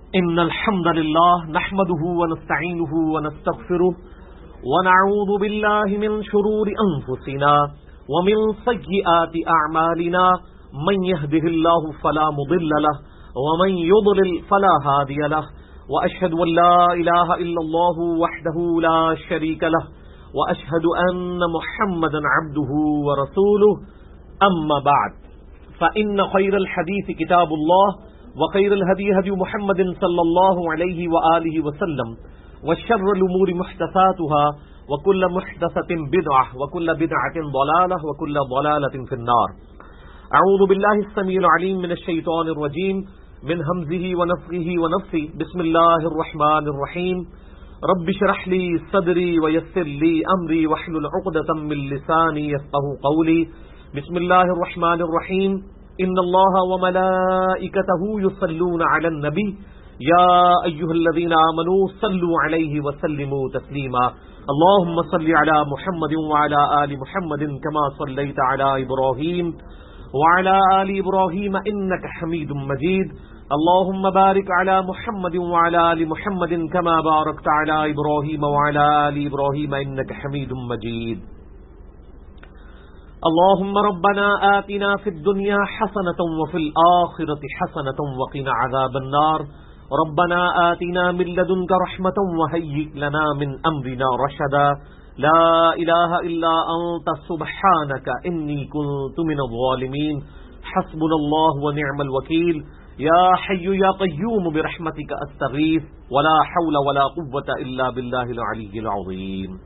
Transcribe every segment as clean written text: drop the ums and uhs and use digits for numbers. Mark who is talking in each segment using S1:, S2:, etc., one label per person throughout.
S1: إن الحمد لله نحمده ونستعينه ونستغفره ونعوذ بالله من شرور أنفسنا ومن سيئات أعمالنا من يهده الله فلا مضل له ومن يضلل فلا هادي له وأشهد أن لا إله إلا الله وحده لا شريك له وأشهد أن محمدا عبده ورسوله أما بعد فإن خير الحديث كتاب الله وخير الهدي هدي محمد صلى الله عليه وآله وسلم وشر الأمور محدثاتها وكل محدثة بدعة وكل بدعة ضلالة وكل ضلالة في النار. أعوذ بالله السميع العليم من الشيطان الرجيم من همزه ونفخه ونفثه. بسم الله الرحمن الرحيم. رب اشرح لي صدري ويسر لي أمري واحلل عقدة من لساني يفقهوا قولي. بسم الله الرحمن الرحيم. ان الله وملائكته يصلون على النبي يا ايها الذين آمنوا صلوا عليه وسلموا تسليما. اللهم صل على محمد وعلى آل محمد كما صليت على إبراهيم وعلى آل إبراهيم إنك حميد مجيد. اللهم بارك على محمد وعلى آل محمد كما باركت على إبراهيم وعلى آل إبراهيم إنك حميد مجيد. اللهم ربنا آتنا في الدنيا حسنة وفي الآخرة حسنة وقنا عذاب النار. ربنا آتنا من لدنك رحمة وهيئ لنا من أمرنا رشدا. لا إله إلا أنت سبحانك إني كنت من الظالمين. حسبنا الله ونعم الوكيل. يا حي يا قيوم برحمتك أستغيث ولا حول ولا قوة إلا بالله العلي العظيم.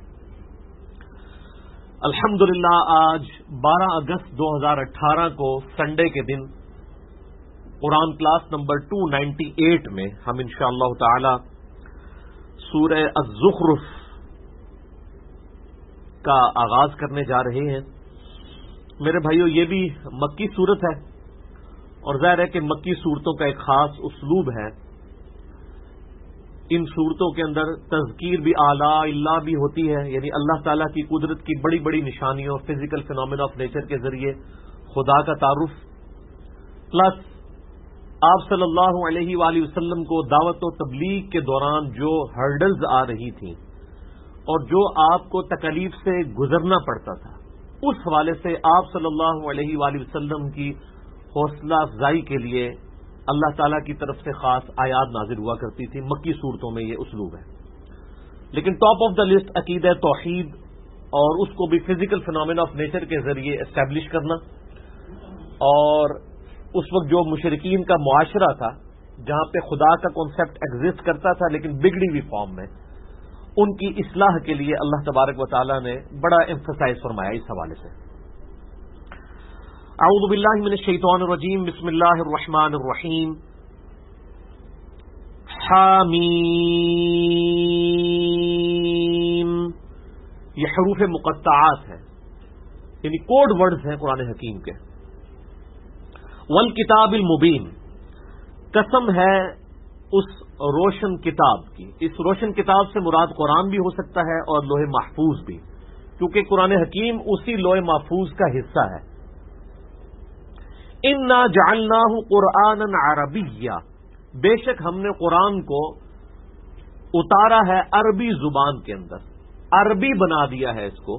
S1: الحمدللہ آج 12 اگست 2018 کو سنڈے کے دن قرآن کلاس نمبر 298 میں ہم انشاءاللہ تعالی سورہ الزخرف کا آغاز کرنے جا رہے ہیں. میرے بھائیو، یہ بھی مکی سورت ہے اور ظاہر ہے کہ مکی صورتوں کا ایک خاص اسلوب ہے. ان صورتوں کے اندر تذکیر بھی اعلیٰ اللہ بھی ہوتی ہے، یعنی اللہ تعالیٰ کی قدرت کی بڑی بڑی نشانیوں فزیکل فینومینا آف نیچر کے ذریعے خدا کا تعارف، پلس آپ صلی اللہ علیہ وآلہ وسلم کو دعوت و تبلیغ کے دوران جو ہرڈلز آ رہی تھیں اور جو آپ کو تکلیف سے گزرنا پڑتا تھا، اس حوالے سے آپ صلی اللہ علیہ وآلہ وسلم کی حوصلہ افزائی کے لیے اللہ تعالیٰ کی طرف سے خاص آیات نازل ہوا کرتی تھی. مکی صورتوں میں یہ اسلوب ہے. لیکن ٹاپ آف دا لسٹ عقیدہ توحید اور اس کو بھی فزیکل فینومینا آف نیچر کے ذریعے اسٹیبلش کرنا، اور اس وقت جو مشرکین کا معاشرہ تھا جہاں پہ خدا کا کانسیپٹ ایگزسٹ کرتا تھا لیکن بگڑی ہوئی فارم میں، ان کی اصلاح کے لیے اللہ تبارک و تعالیٰ نے بڑا ایمفسائز فرمایا اس حوالے سے. اعوذ باللہ من الشیطان الرجیم. بسم اللہ الرحمن الرحیم. حامیم. یہ حروف مقطعات ہیں، یعنی کوڈ ورڈز ہیں قرآن حکیم کے. والکتاب المبین. قسم ہے اس روشن کتاب کی. اس روشن کتاب سے مراد قرآن بھی ہو سکتا ہے اور لوح محفوظ بھی، کیونکہ قرآن حکیم اسی لوح محفوظ کا حصہ ہے. انا جعلناہ قرآنا عربیا. بے شک ہم نے قرآن کو اتارا ہے عربی زبان کے اندر، عربی بنا دیا ہے اس کو.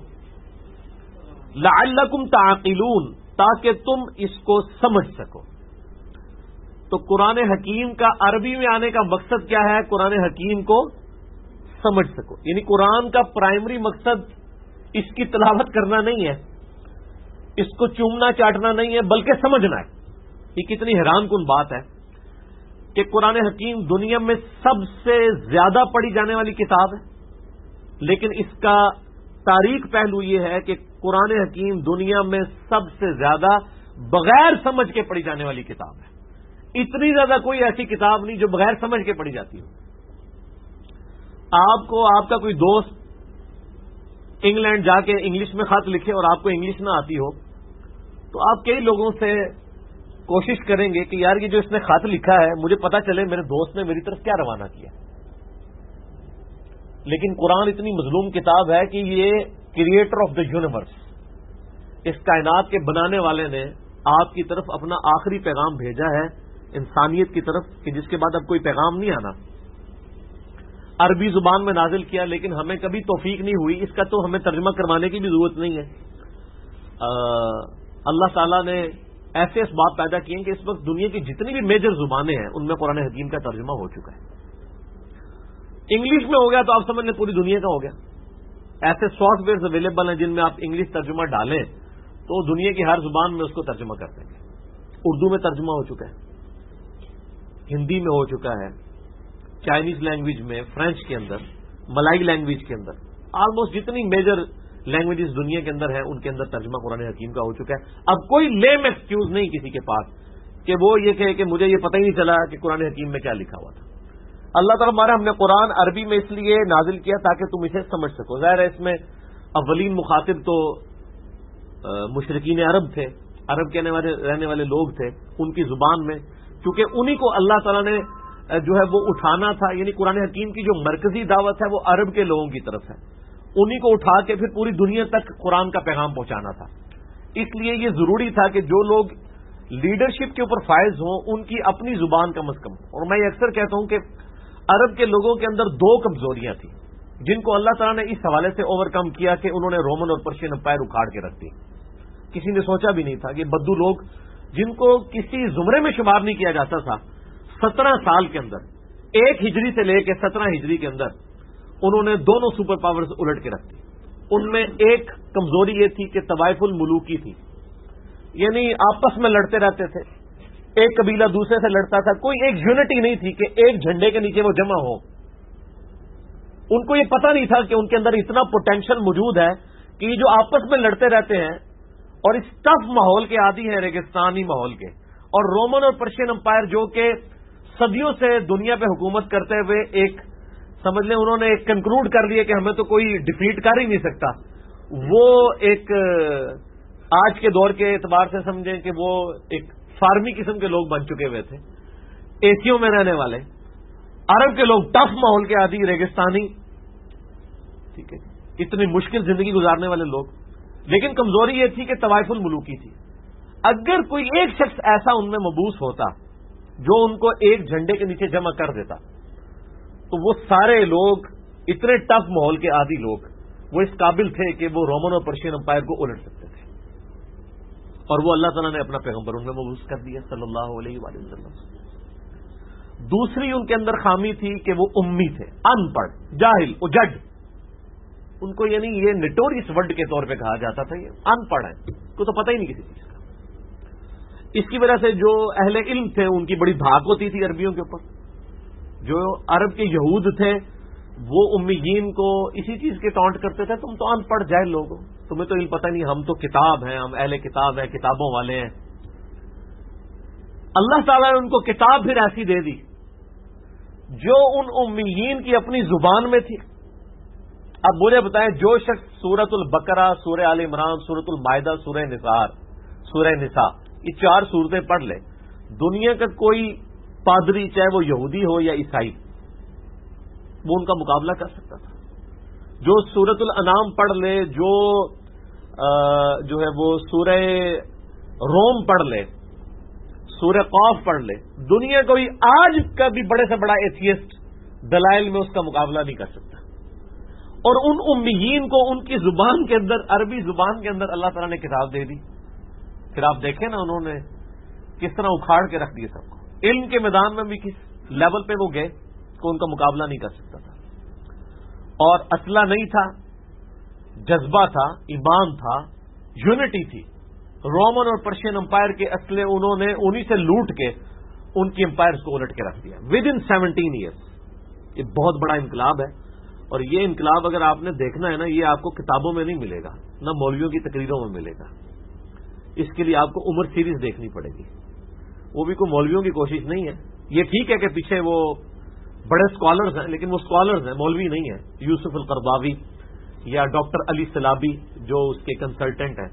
S1: لعلکم تعقلون، تاکہ تم اس کو سمجھ سکو. تو قرآن حکیم کا عربی میں آنے کا مقصد کیا ہے؟ قرآن حکیم کو سمجھ سکو. یعنی قرآن کا پرائمری مقصد اس کی تلاوت کرنا نہیں ہے، اس کو چومنا چاٹنا نہیں ہے، بلکہ سمجھنا ہے. یہ کتنی حیران کن بات ہے کہ قرآن حکیم دنیا میں سب سے زیادہ پڑھی جانے والی کتاب ہے، لیکن اس کا تاریخ پہلو یہ ہے کہ قرآن حکیم دنیا میں سب سے زیادہ بغیر سمجھ کے پڑھی جانے والی کتاب ہے. اتنی زیادہ کوئی ایسی کتاب نہیں جو بغیر سمجھ کے پڑھی جاتی ہو. آپ کو آپ کا کوئی دوست انگلینڈ جا کے انگلش میں خط لکھے اور آپ کو انگلش نہ آتی ہو، تو آپ کئی لوگوں سے کوشش کریں گے کہ یار یہ جو اس نے خط لکھا ہے مجھے پتا چلے میرے دوست نے میری طرف کیا روانہ کیا. لیکن قرآن اتنی مظلوم کتاب ہے کہ یہ کریٹر آف دا یونیورس، اس کائنات کے بنانے والے نے آپ کی طرف اپنا آخری پیغام بھیجا ہے انسانیت کی طرف کہ جس کے بعد اب کوئی پیغام نہیں آنا. عربی زبان میں نازل کیا لیکن ہمیں کبھی توفیق نہیں ہوئی، اس کا تو ہمیں ترجمہ کروانے کی بھی ضرورت نہیں ہے. اللہ تعالیٰ نے ایسے اسباب پیدا کیے ہیں کہ اس وقت دنیا کی جتنی بھی میجر زبانیں ہیں ان میں قرآن حکیم کا ترجمہ ہو چکا ہے. انگلش میں ہو گیا تو آپ سمجھ لیں پوری دنیا کا ہو گیا. ایسے سافٹ ویئر اویلیبل ہیں جن میں آپ انگلش ترجمہ ڈالیں تو دنیا کی ہر زبان میں اس کو ترجمہ کر دیں گے. اردو میں ترجمہ ہو چکا ہے، ہندی میں ہو چکا ہے، چائنیز لینگویج میں، فرینچ کے اندر، ملائی لینگویج کے اندر، آلموسٹ جتنی میجر لینگویجز دنیا کے اندر ہیں ان کے اندر ترجمہ قرآن حکیم کا ہو چکا ہے. اب کوئی لیم ایکسکیوز نہیں کسی کے پاس کہ وہ یہ کہے کہ مجھے یہ پتہ ہی نہیں چلا کہ قرآن حکیم میں کیا لکھا ہوا تھا. اللہ تعالیٰ ہمارا ہم نے قرآن عربی میں اس لیے نازل کیا تاکہ تم اسے سمجھ سکو. ظاہر ہے اس میں اولین مخاطب تو مشرکین عرب تھے، عرب کے رہنے والے لوگ تھے. ان کی زبان میں چونکہ انہی کو اللہ تعالیٰ نے جو ہے وہ اٹھانا تھا، یعنی قرآن حکیم کی جو مرکزی دعوت ہے وہ عرب کے لوگوں کی طرف ہے، انہی کو اٹھا کے پھر پوری دنیا تک قرآن کا پیغام پہنچانا تھا. اس لیے یہ ضروری تھا کہ جو لوگ لیڈرشپ کے اوپر فائز ہوں ان کی اپنی زبان کم از کم. اور میں یہ اکثر کہتا ہوں کہ عرب کے لوگوں کے اندر دو کمزوریاں تھیں جن کو اللہ تعالیٰ نے اس حوالے سے اوور کم کیا کہ انہوں نے رومن اور پرشین امپائر اکھاڑ کے رکھ دی. کسی نے سوچا بھی نہیں تھا کہ بدو لوگ جن کو کسی زمرے میں شمار نہیں کیا جاتا تھا، 17 سال کے اندر 1 ہجری سے لے کے 17 ہجری کے اندر انہوں نے دونوں سپر پاورز الٹ کے رکھ دی. ان میں ایک کمزوری یہ تھی کہ طوائف الملوکی تھی، یعنی آپس میں لڑتے رہتے تھے، ایک قبیلہ دوسرے سے لڑتا تھا، کوئی ایک یونٹی نہیں تھی کہ ایک جھنڈے کے نیچے وہ جمع ہو. ان کو یہ پتہ نہیں تھا کہ ان کے اندر اتنا پوٹینشل موجود ہے کہ یہ جو آپس میں لڑتے رہتے ہیں اور اس ٹف ماحول کے عادی ہیں، ریگستانی ماحول کے، اور رومن اور پرشین امپائر جو کہ صدیوں سے دنیا پہ حکومت کرتے ہوئے ایک سمجھ لیں انہوں نے ایک کنکلوڈ کر لیا کہ ہمیں تو کوئی ڈیفیٹ کر ہی نہیں سکتا. وہ ایک آج کے دور کے اعتبار سے سمجھیں کہ وہ ایک فارمی قسم کے لوگ بن چکے ہوئے تھے، ایسیوں میں رہنے والے عرب کے لوگ، ٹف ماحول کے عادی، ریگستانی، ٹھیک ہے، اتنی مشکل زندگی گزارنے والے لوگ. لیکن کمزوری یہ تھی کہ طوائف الملوکی تھی. اگر کوئی ایک شخص ایسا ان میں مبعوث ہوتا جو ان کو ایک جھنڈے کے نیچے جمع کر دیتا تو وہ سارے لوگ، اتنے ٹف ماحول کے عادی لوگ، وہ اس قابل تھے کہ وہ رومن اور پرشین امپائر کو الٹ سکتے تھے. اور وہ اللہ تعالیٰ نے اپنا پیغمبر ان میں مبعوث کر دیا صلی اللہ علیہ وآلہ وسلم. دوسری ان کے اندر خامی تھی کہ وہ امی تھے، ان پڑھ، جاہل، اجڈ. ان کو یعنی یہ نٹوریس ورڈ کے طور پہ کہا جاتا تھا، یہ ان پڑھ ہے، کو تو پتہ ہی نہیں کسی چیز کا. اس کی وجہ سے جو اہل علم تھے ان کی بڑی دھاک ہوتی تھی عربیوں کے اوپر. جو عرب کے یہود تھے وہ امیین کو اسی چیز کے ٹانٹ کرتے تھے، تم تو ان پڑھ جاہل لوگ ہو، تمہیں تو علم پتہ نہیں، ہم تو کتاب ہیں، ہم اہل کتاب ہیں، کتابوں والے ہیں. اللہ تعالیٰ نے ان کو کتاب پھر ایسی دے دی جو ان امیین کی اپنی زبان میں تھی. اب مجھے بتائیں، جو شخص سورۃ البقرہ، سورہ آل عمران، سورۃ المائدہ، سورہ نساء یہ 4 سورتیں پڑھ لے، دنیا کا کوئی پادری چاہے وہ یہودی ہو یا عیسائی وہ ان کا مقابلہ کر سکتا تھا. جو سورۃ الانعام پڑھ لے، جو ہے وہ سورہ روم پڑھ لے، سورہ قاف پڑھ لے، دنیا کوئی آج کا بھی بڑے سے بڑا ایتھیسٹ دلائل میں اس کا مقابلہ نہیں کر سکتا. اور ان امیین کو ان کی زبان کے اندر، عربی زبان کے اندر اللہ تعالیٰ نے کتاب دے دی. پھر آپ دیکھیں نا انہوں نے کس طرح اکھاڑ کے رکھ دیے سب کو. علم کے میدان میں بھی کس لیول پہ وہ گئے کہ ان کا مقابلہ نہیں کر سکتا تھا. اور اسلحہ نہیں تھا، جذبہ تھا، ایمان تھا، یونٹی تھی. رومن اور پرشین امپائر کے اسلحے انہوں نے انہی سے لوٹ کے ان کی امپائرز کو الٹ کے رکھ دیا ود ان 17 ایئرس. یہ بہت بڑا انقلاب ہے. اور یہ انقلاب اگر آپ نے دیکھنا ہے نا، یہ آپ کو کتابوں میں نہیں ملے گا، نہ مولویوں کی تقریروں میں ملے گا. اس کے لیے آپ کو عمر سیریز دیکھنی پڑے گی. وہ بھی کوئی مولویوں کی کوشش نہیں ہے. یہ ٹھیک ہے کہ پیچھے وہ بڑے اسکالرز ہیں، لیکن وہ اسکالرز ہیں، مولوی نہیں ہیں. یوسف القرضاوی یا ڈاکٹر علی سلابی جو اس کے کنسلٹنٹ ہیں.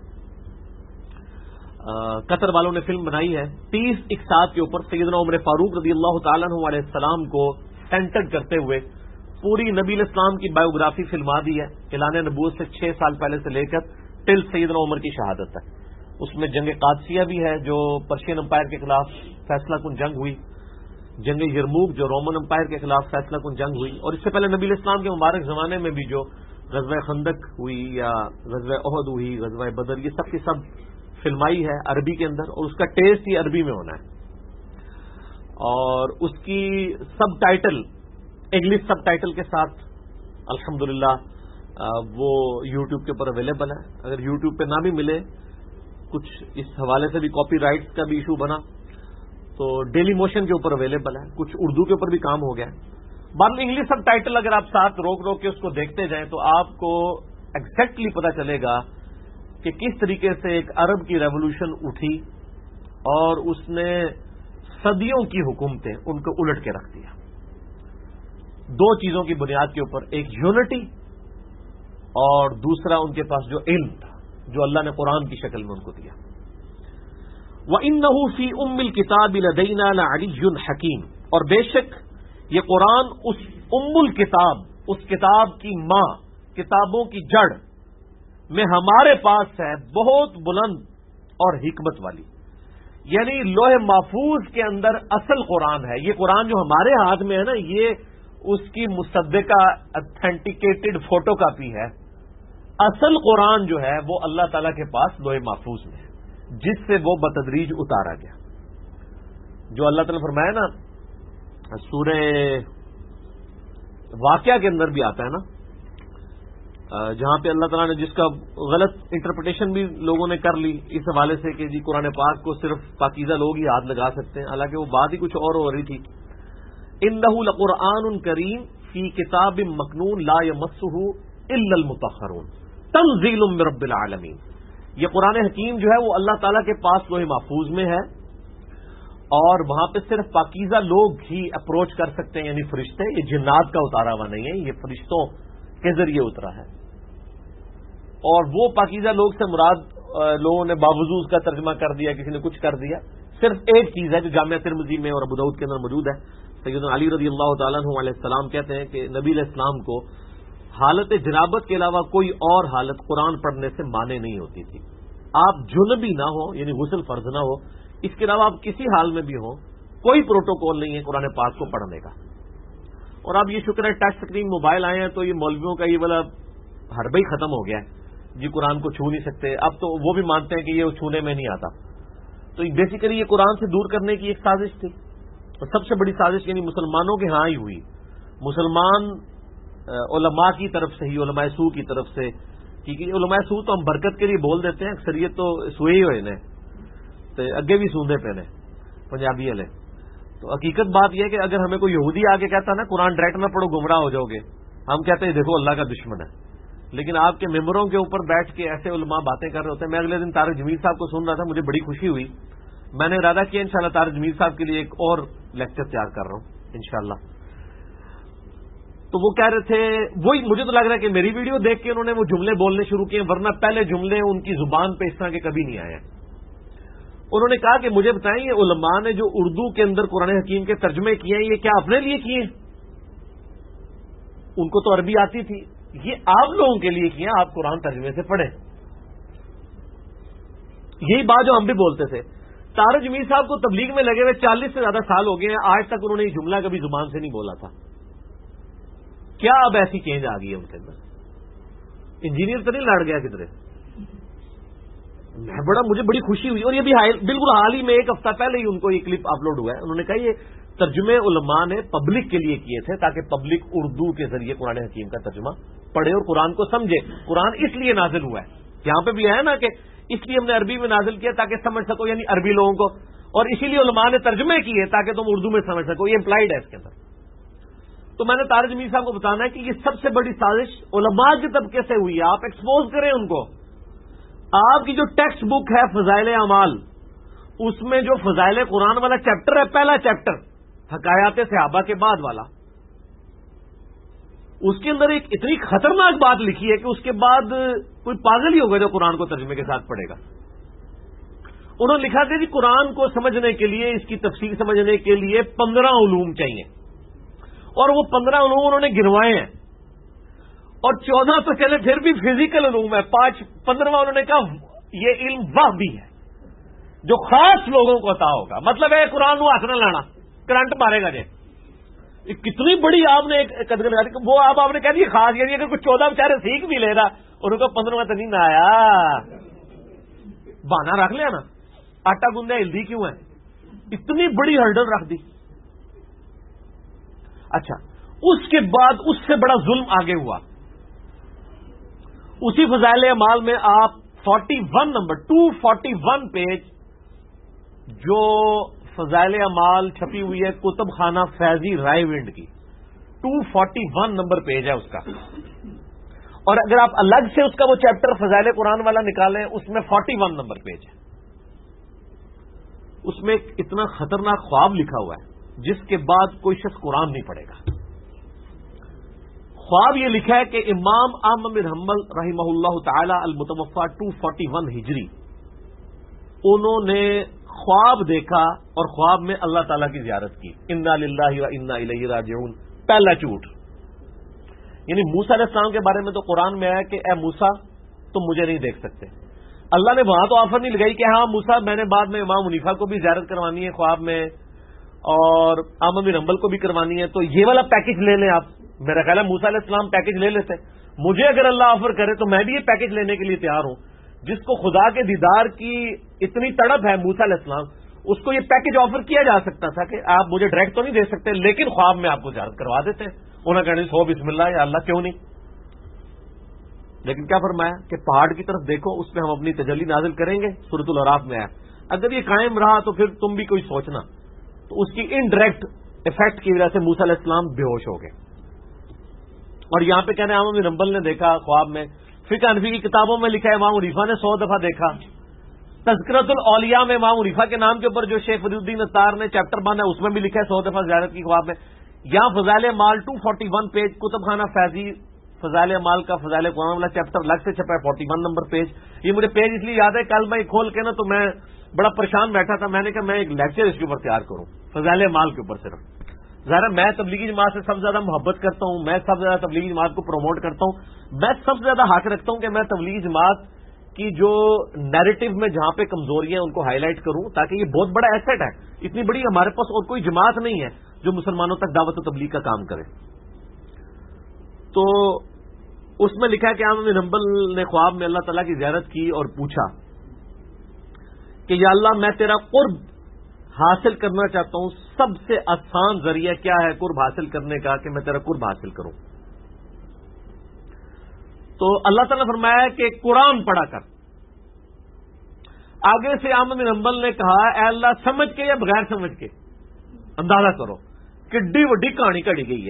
S1: قطر والوں نے فلم بنائی ہے 30 اقساط کے اوپر سیدنا عمر فاروق رضی اللہ تعالیٰ عنہ علیہ السلام کو سینٹرڈ کرتے ہوئے پوری نبی الاسلام کی بایوگرافی فلما دی ہے، اعلان نبوت سے 6 سال پہلے سے لے کر ٹل سیدنا عمر کی شہادت تک. اس میں جنگ قادسیہ بھی ہے جو پرشین امپائر کے خلاف فیصلہ کن جنگ ہوئی، جنگ یرموک جو رومن امپائر کے خلاف فیصلہ کن جنگ ہوئی، اور اس سے پہلے نبی علیہ السلام کے مبارک زمانے میں بھی جو غزوہ خندق ہوئی یا غزوہ احد ہوئی، غزوہ بدر، یہ سب کی سب فلمائی ہے عربی کے اندر، اور اس کا ٹیسٹ ہی عربی میں ہونا ہے، اور اس کی subtitle English subtitle کے ساتھ الحمدللہ وہ یوٹیوب کے اوپر اویلیبل ہے۔ اگر یوٹیوب پہ نہ بھی ملے، کچھ اس حوالے سے بھی کاپی رائٹس کا بھی ایشو بنا تو ڈیلی موشن کے اوپر اویلیبل ہے، کچھ اردو کے اوپر بھی کام ہو گیا ہے۔ بعد انگلش سب ٹائٹل اگر آپ ساتھ روک کے اس کو دیکھتے جائیں تو آپ کو ایگزیکٹلی پتا چلے گا کہ کس طریقے سے ایک عرب کی ریولوشن اٹھی اور اس نے صدیوں کی حکومتیں ان کو الٹ کے رکھ دیا، دو چیزوں کی بنیاد کے اوپر، ایک یونٹی اور دوسرا ان کے پاس جو علم تھا جو اللہ نے قرآن کی شکل میں ان کو دیا۔ وَإِنَّهُ فِي أُمِّ الْكِتَابِ لَدَيْنَا لَعَلِيٌّ حَكِيمٌ، اور بے شک یہ قرآن اس الکتاب، اس کتاب کی ماں، کتابوں کی جڑ میں ہمارے پاس ہے، بہت بلند اور حکمت والی، یعنی لوح محفوظ کے اندر اصل قرآن ہے۔ یہ قرآن جو ہمارے ہاتھ میں ہے نا، یہ اس کی مصدقہ اتھینٹیکیٹڈ فوٹو کاپی ہے۔ اصل قرآن جو ہے وہ اللہ تعالیٰ کے پاس لوح محفوظ میں ہے، جس سے وہ بتدریج اتارا گیا۔ جو اللہ تعالیٰ نے فرمایا نا سورہ واقعہ کے اندر بھی آتا ہے نا، جہاں پہ اللہ تعالیٰ نے جس کا غلط انٹرپریٹیشن بھی لوگوں نے کر لی اس حوالے سے کہ جی قرآن پاک کو صرف پاکیزہ لوگ ہی ہاتھ لگا سکتے ہیں، حالانکہ وہ بات ہی کچھ اور ہو رہی تھی۔ انہ لقرآن کریم فی کتاب مکنون لا یمسہ الا المطہرون تنزیل من رب العالمین، یہ قرآن حکیم جو ہے وہ اللہ تعالیٰ کے پاس لوح محفوظ میں ہے، اور وہاں پہ صرف پاکیزہ لوگ ہی اپروچ کر سکتے ہیں، یعنی فرشتے، یہ جنات کا اتارا ہوا نہیں ہے، یہ فرشتوں کے ذریعے اترا ہے۔ اور وہ پاکیزہ لوگ سے مراد لوگوں نے باوضو کا ترجمہ کر دیا، کسی نے کچھ کر دیا، صرف ایک چیز ہے جو جامعہ ترمذی میں اور ابو داؤد کے اندر موجود ہے۔ سیدنا علی رضی اللہ تعالیٰ عنہ علیہ السلام کہتے ہیں کہ نبی علیہ السلام کو حالت جنابت کے علاوہ کوئی اور حالت قرآن پڑھنے سے مانے نہیں ہوتی تھی۔ آپ جنبی نہ ہو، یعنی غسل فرض نہ ہو، اس کے علاوہ آپ کسی حال میں بھی ہو، کوئی پروٹوکول نہیں ہے قرآن پاک کو پڑھنے کا۔ اور اب یہ شکر ہے ٹچ اسکرین موبائل آئے ہیں تو یہ مولویوں کا یہ والا حربہ ہی ختم ہو گیا ہے، جی قرآن کو چھو نہیں سکتے، اب تو وہ بھی مانتے ہیں کہ یہ چھونے میں نہیں آتا۔ تو بیسیکلی یہ قرآن سے دور کرنے کی ایک سازش تھی، اور سب سے بڑی سازش یعنی مسلمانوں کے ہاں ہی ہوئی، مسلمان علماء کی طرف سے ہی، علماء سو کی طرف سے، کیونکہ علماء سو تو ہم برکت کے لیے بول دیتے ہیں، اکثریت تو سوئے ہی ہوئے نے تو اگے بھی سوندے پہ نے پنجابی والے۔ تو حقیقت بات یہ ہے کہ اگر ہمیں کوئی یہودی آ کے کہتا ہے نا قرآن ڈائریکٹ نہ پڑھو گمراہ ہو جاؤ گے، ہم کہتے ہیں دیکھو اللہ کا دشمن ہے، لیکن آپ کے ممبروں کے اوپر بیٹھ کے ایسے علماء باتیں کر رہے ہوتے ہیں۔ میں اگلے دن طارق جمیل صاحب کو سن رہا تھا، مجھے بڑی خوشی ہوئی، میں نے ارادہ کیا انشاءاللہ طارق جمیل صاحب کے لیے ایک اور لیکچر تیار کر رہا ہوں انشاءاللہ۔ تو وہ کہہ رہے تھے، وہی مجھے تو لگ رہا ہے کہ میری ویڈیو دیکھ کے انہوں نے وہ جملے بولنے شروع کیے، ورنہ پہلے جملے ان کی زبان پہ اس طرح کے کبھی نہیں آئے۔ انہوں نے کہا کہ مجھے بتائیں یہ علماء نے جو اردو کے اندر قرآن حکیم کے ترجمے کیے ہیں یہ کیا اپنے لیے کیے ہیں؟ ان کو تو عربی آتی تھی، یہ آپ لوگوں کے لیے کیے ہیں، آپ قرآن ترجمے سے پڑھیں۔ یہی بات جو ہم بھی بولتے تھے۔ طارق جمیل صاحب کو تبلیغ میں لگے ہوئے 40 سے زیادہ سال ہو گئے ہیں، آج تک انہوں نے یہ جملہ کبھی زبان سے نہیں بولا تھا۔ کیا اب ایسی چینج آ گئی ہے ان کے اندر؟ انجینئر تو نہیں لڑ گیا کدھر؟ مجھے بڑی خوشی ہوئی، اور یہ بھی بالکل حال ہی میں ایک ہفتہ پہلے ہی ان کو یہ کلپ اپلوڈ ہوا ہے۔ انہوں نے کہا یہ ترجمے علماء نے پبلک کے لیے کیے تھے تاکہ پبلک اردو کے ذریعے قرآن حکیم کا ترجمہ پڑھے اور قرآن کو سمجھے۔ قرآن اس لیے نازل ہوا ہے، یہاں پہ بھی ہے نا کہ اس لیے ہم نے عربی میں نازل کیا تاکہ سمجھ سکو، یعنی عربی لوگوں کو، اور اسی لیے علماء نے ترجمے کیے تاکہ تم اردو میں سمجھ سکو، یہ امپلائڈ ہے اس کے اندر۔ تو میں نے طارق جمیل صاحب کو بتانا ہے کہ یہ سب سے بڑی سازش علماء کے طبقے سے ہوئی ہے، آپ ایکسپوز کریں ان کو۔ آپ کی جو ٹیکسٹ بک ہے فضائل اعمال، اس میں جو فضائل قرآن والا چیپٹر ہے، پہلا چیپٹر حکایات صحابہ کے بعد والا، اس کے اندر ایک اتنی خطرناک بات لکھی ہے کہ اس کے بعد کوئی پاگل ہی ہوگا جو قرآن کو ترجمے کے ساتھ پڑھے گا۔ انہوں نے لکھا کہ جی قرآن کو سمجھنے کے لیے، اس کی تفسیر سمجھنے کے لیے 15 علوم چاہیے، اور وہ 15 علوم انہوں نے گنوائے ہیں، اور 14 تو چلے پھر بھی فزیکل علوم ہے، 15واں انہوں نے کہا یہ علم وحی ہے جو خاص لوگوں کو عطا ہوگا. مطلب ہے قرآن کو ہاتھ نہ لانا, کرنٹ مارے گا. جی کتنی بڑی آپ نے ایک قدر لگا دی, وہ آپ نے کہہ دیا خاص. یعنی اگر کچھ 14 بیچارے سیکھ بھی لے رہا, ان کو 15 تو نہیں نہ آیا, بہانا رکھ لیا نا. آٹا گوندے ہلدی کیوں ہے, اتنی بڑی ہرڈل رکھ دی. اچھا, اس کے بعد اس سے بڑا ظلم آگے ہوا. اسی فضائل اعمال میں آپ 41 نمبر 241 پیج جو فضائل اعمال چھپی ہوئی ہے کتب خانہ فیضی رائے ونڈ کی, 241 نمبر پیج ہے اس کا. اور اگر آپ الگ سے اس کا وہ چیپٹر فضائل قرآن والا نکالیں, اس میں 41 نمبر پیج ہے. اس میں ایک اتنا خطرناک خواب لکھا ہوا ہے جس کے بعد کوئی شخص قرآن نہیں پڑھے گا. خواب یہ لکھا ہے کہ امام احمد بن حنبل رحمہ اللہ تعالی المتوفا 241 ہجری, انہوں نے خواب دیکھا اور خواب میں اللہ تعالیٰ کی زیارت کی. انا للہ و انا الیہ راجعون. پہلا جھوٹ. یعنی موسیٰ علیہ السلام کے بارے میں تو قرآن میں آیا کہ اے موسیٰ تم مجھے نہیں دیکھ سکتے. اللہ نے وہاں تو آفر نہیں لگائی کہ ہاں موسیٰ میں نے بعد میں امام حنیفہ کو بھی زیارت کروانی ہے خواب میں, اور احمد بن حنبل کو بھی کروانی ہے, تو یہ والا پیکج لے لیں آپ. میرا خیال ہے موسیٰ علیہ السلام پیکج لے لیتے. مجھے اگر اللہ آفر کرے تو میں بھی یہ پیکج لینے کے لیے تیار ہوں. جس کو خدا کے دیدار کی اتنی تڑپ ہے موسیٰ علیہ السلام, اس کو یہ پیکج آفر کیا جا سکتا تھا کہ آپ مجھے ڈائریکٹ تو نہیں دے سکتے, لیکن خواب میں آپ کو زیارت کروا دیتے ہیں. انہوں نے کہا سو بسم اللہ یا اللہ کیوں نہیں. لیکن کیا فرمایا کہ پہاڑ کی طرف دیکھو, اس پہ ہم اپنی تجلی نازل کریں گے. سورۃ الاعراف میں آیا. اگر یہ قائم رہا تو پھر تم بھی کوئی سوچنا. تو اس کی انڈائریکٹ افیکٹ کی وجہ سے موسیٰ علیہ السلام بے ہوش ہو گئے. اور یہاں پہ کہنے احمد بن حنبل نے دیکھا خواب میں. فقہ حنفی کی کتابوں میں لکھا ہے امام حنیفہ نے 100 دفعہ دیکھا. تذکرۃ الاولیاء میں امام حنیفہ کے نام کے اوپر جو شیخ فرید الدین اتار نے چیپٹر باندھا ہے اس میں بھی لکھا ہے 100 دفعہ زیارت کی خواب میں. یہاں فضائل مال 241 پیج کتب خانہ فیضی فضائل مال کا فضائل قرآن والا چیپٹر الگ سے چھپا ہے 41 نمبر پیج. یہ مجھے پیج اس لیے یاد ہے, کل میں کھول کے نا تو میں بڑا پریشان بیٹھا تھا. میں نے کہا میں ایک لیکچر اس کے اوپر تیار کروں فضائل مال کے اوپر. صرف ظاہر میں تبلیغی جماعت سے سب سے زیادہ محبت کرتا ہوں, میں سب سے زیادہ تبلیغی جماعت کو پروموٹ کرتا ہوں. میں سب سے زیادہ حق رکھتا ہوں کہ میں تبلیغی جماعت کی جو نیریٹو میں جہاں پہ کمزوریاں ان کو ہائی لائٹ کروں, تاکہ یہ بہت بڑا ایسٹ ہے. اتنی بڑی ہمارے پاس اور کوئی جماعت نہیں ہے جو مسلمانوں تک دعوت و تبلیغ کا کام کرے. تو اس میں لکھا ہے کہ احمد بن حنبل نے خواب میں اللہ تعالیٰ کی زیارت کی اور پوچھا کہ یا اللہ میں تیرا قرب حاصل کرنا چاہتا ہوں, سب سے آسان ذریعہ کیا ہے قرب حاصل کرنے کا کہ میں تیرا قرب حاصل کروں. تو اللہ تعالیٰ نے فرمایا کہ قرآن پڑھا کر. آگے سے احمد بن حنبل نے کہا اے اللہ سمجھ کے یا بغیر سمجھ کے اندازہ کرو کڈی وڈی کہانی کڑی گئی ہے.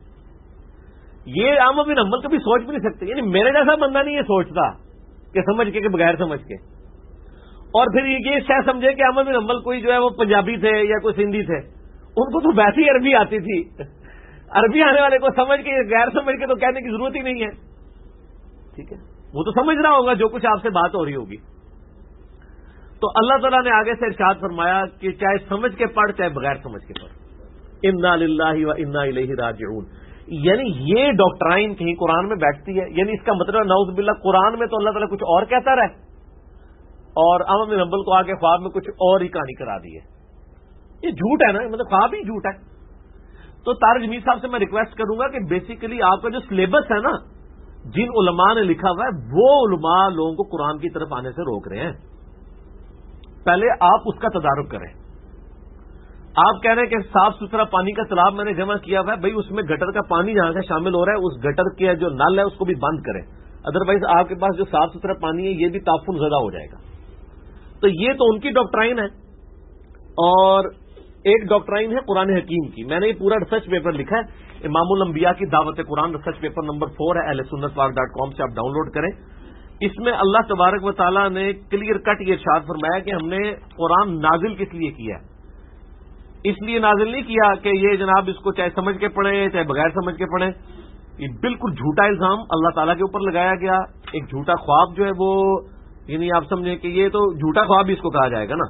S1: یہ احمد بن حنبل کبھی سوچ بھی نہیں سکتے. یعنی میرے جیسا بندہ نہیں یہ سوچتا کہ سمجھ کے کہ بغیر سمجھ کے. اور پھر یہ شاید سمجھے کہ احمد بن حنبل کوئی جو ہے وہ پنجابی تھے یا کوئی سندھی تھے, ان کو تو ویسے ہی عربی آتی تھی. عربی آنے والے کو سمجھ کے غیر سمجھ کے تو کہنے کی ضرورت ہی نہیں ہے. ٹھیک ہے, وہ تو سمجھ رہا ہوگا جو کچھ آپ سے بات ہو رہی ہوگی. تو اللہ تعالیٰ نے آگے سے ارشاد فرمایا کہ چاہے سمجھ کے پڑھ چاہے بغیر سمجھ کے پڑھ, انا للہ و انا الیہ راجعون. یعنی یہ ڈاکٹرائن کہیں قرآن میں بیٹھتی ہے. یعنی اس کا مطلب نعوذ باللہ قرآن میں تو اللہ تعالیٰ کچھ اور کہتا رہے اور احمد بن حنبل کو آگے خواب میں کچھ اور ہی کہانی کرا دی ہے. یہ جھوٹ ہے نا, مطلب خواب ہی جھوٹ ہے. تو طارق جمیل صاحب سے میں ریکویسٹ کروں گا کہ بیسیکلی آپ کا جو سلیبس ہے نا, جن علماء نے لکھا ہوا ہے وہ علماء لوگوں کو قرآن کی طرف آنے سے روک رہے ہیں. پہلے آپ اس کا تدارک کریں. آپ کہہ رہے ہیں کہ صاف ستھرا پانی کا تالاب میں نے جمع کیا ہوا ہے, بھائی اس میں گٹر کا پانی جہاں سے شامل ہو رہا ہے اس گٹر کے جو نل ہے اس کو بھی بند کریں, ادروائز آپ کے پاس جو صاف ستھرا پانی ہے یہ بھی تعفن زدہ ہو جائے گا. تو یہ تو ان کی ڈاکٹرائن ہے. اور ایک ڈاکٹرائن ہے قرآن حکیم کی. میں نے یہ پورا ریسرچ پیپر لکھا ہے, امام الانبیاء کی دعوت قرآن ریسرچ پیپر نمبر 4 ہے, ahlsunnatpark.com سے آپ ڈاؤن لوڈ کریں. اس میں اللہ تبارک و تعالیٰ نے کلیئر کٹ یہ ارشاد فرمایا کہ ہم نے قرآن نازل کس لیے کیا ہے. اس لیے نازل نہیں کیا کہ یہ جناب اس کو چاہے سمجھ کے پڑھیں چاہے بغیر سمجھ کے پڑھیں. یہ بالکل جھوٹا الزام اللہ تعالیٰ کے اوپر لگایا گیا. ایک جھوٹا خواب جو ہے وہ, یعنی آپ سمجھیں کہ یہ تو جھوٹا خواب بھی اس کو کہا جائے گا نا.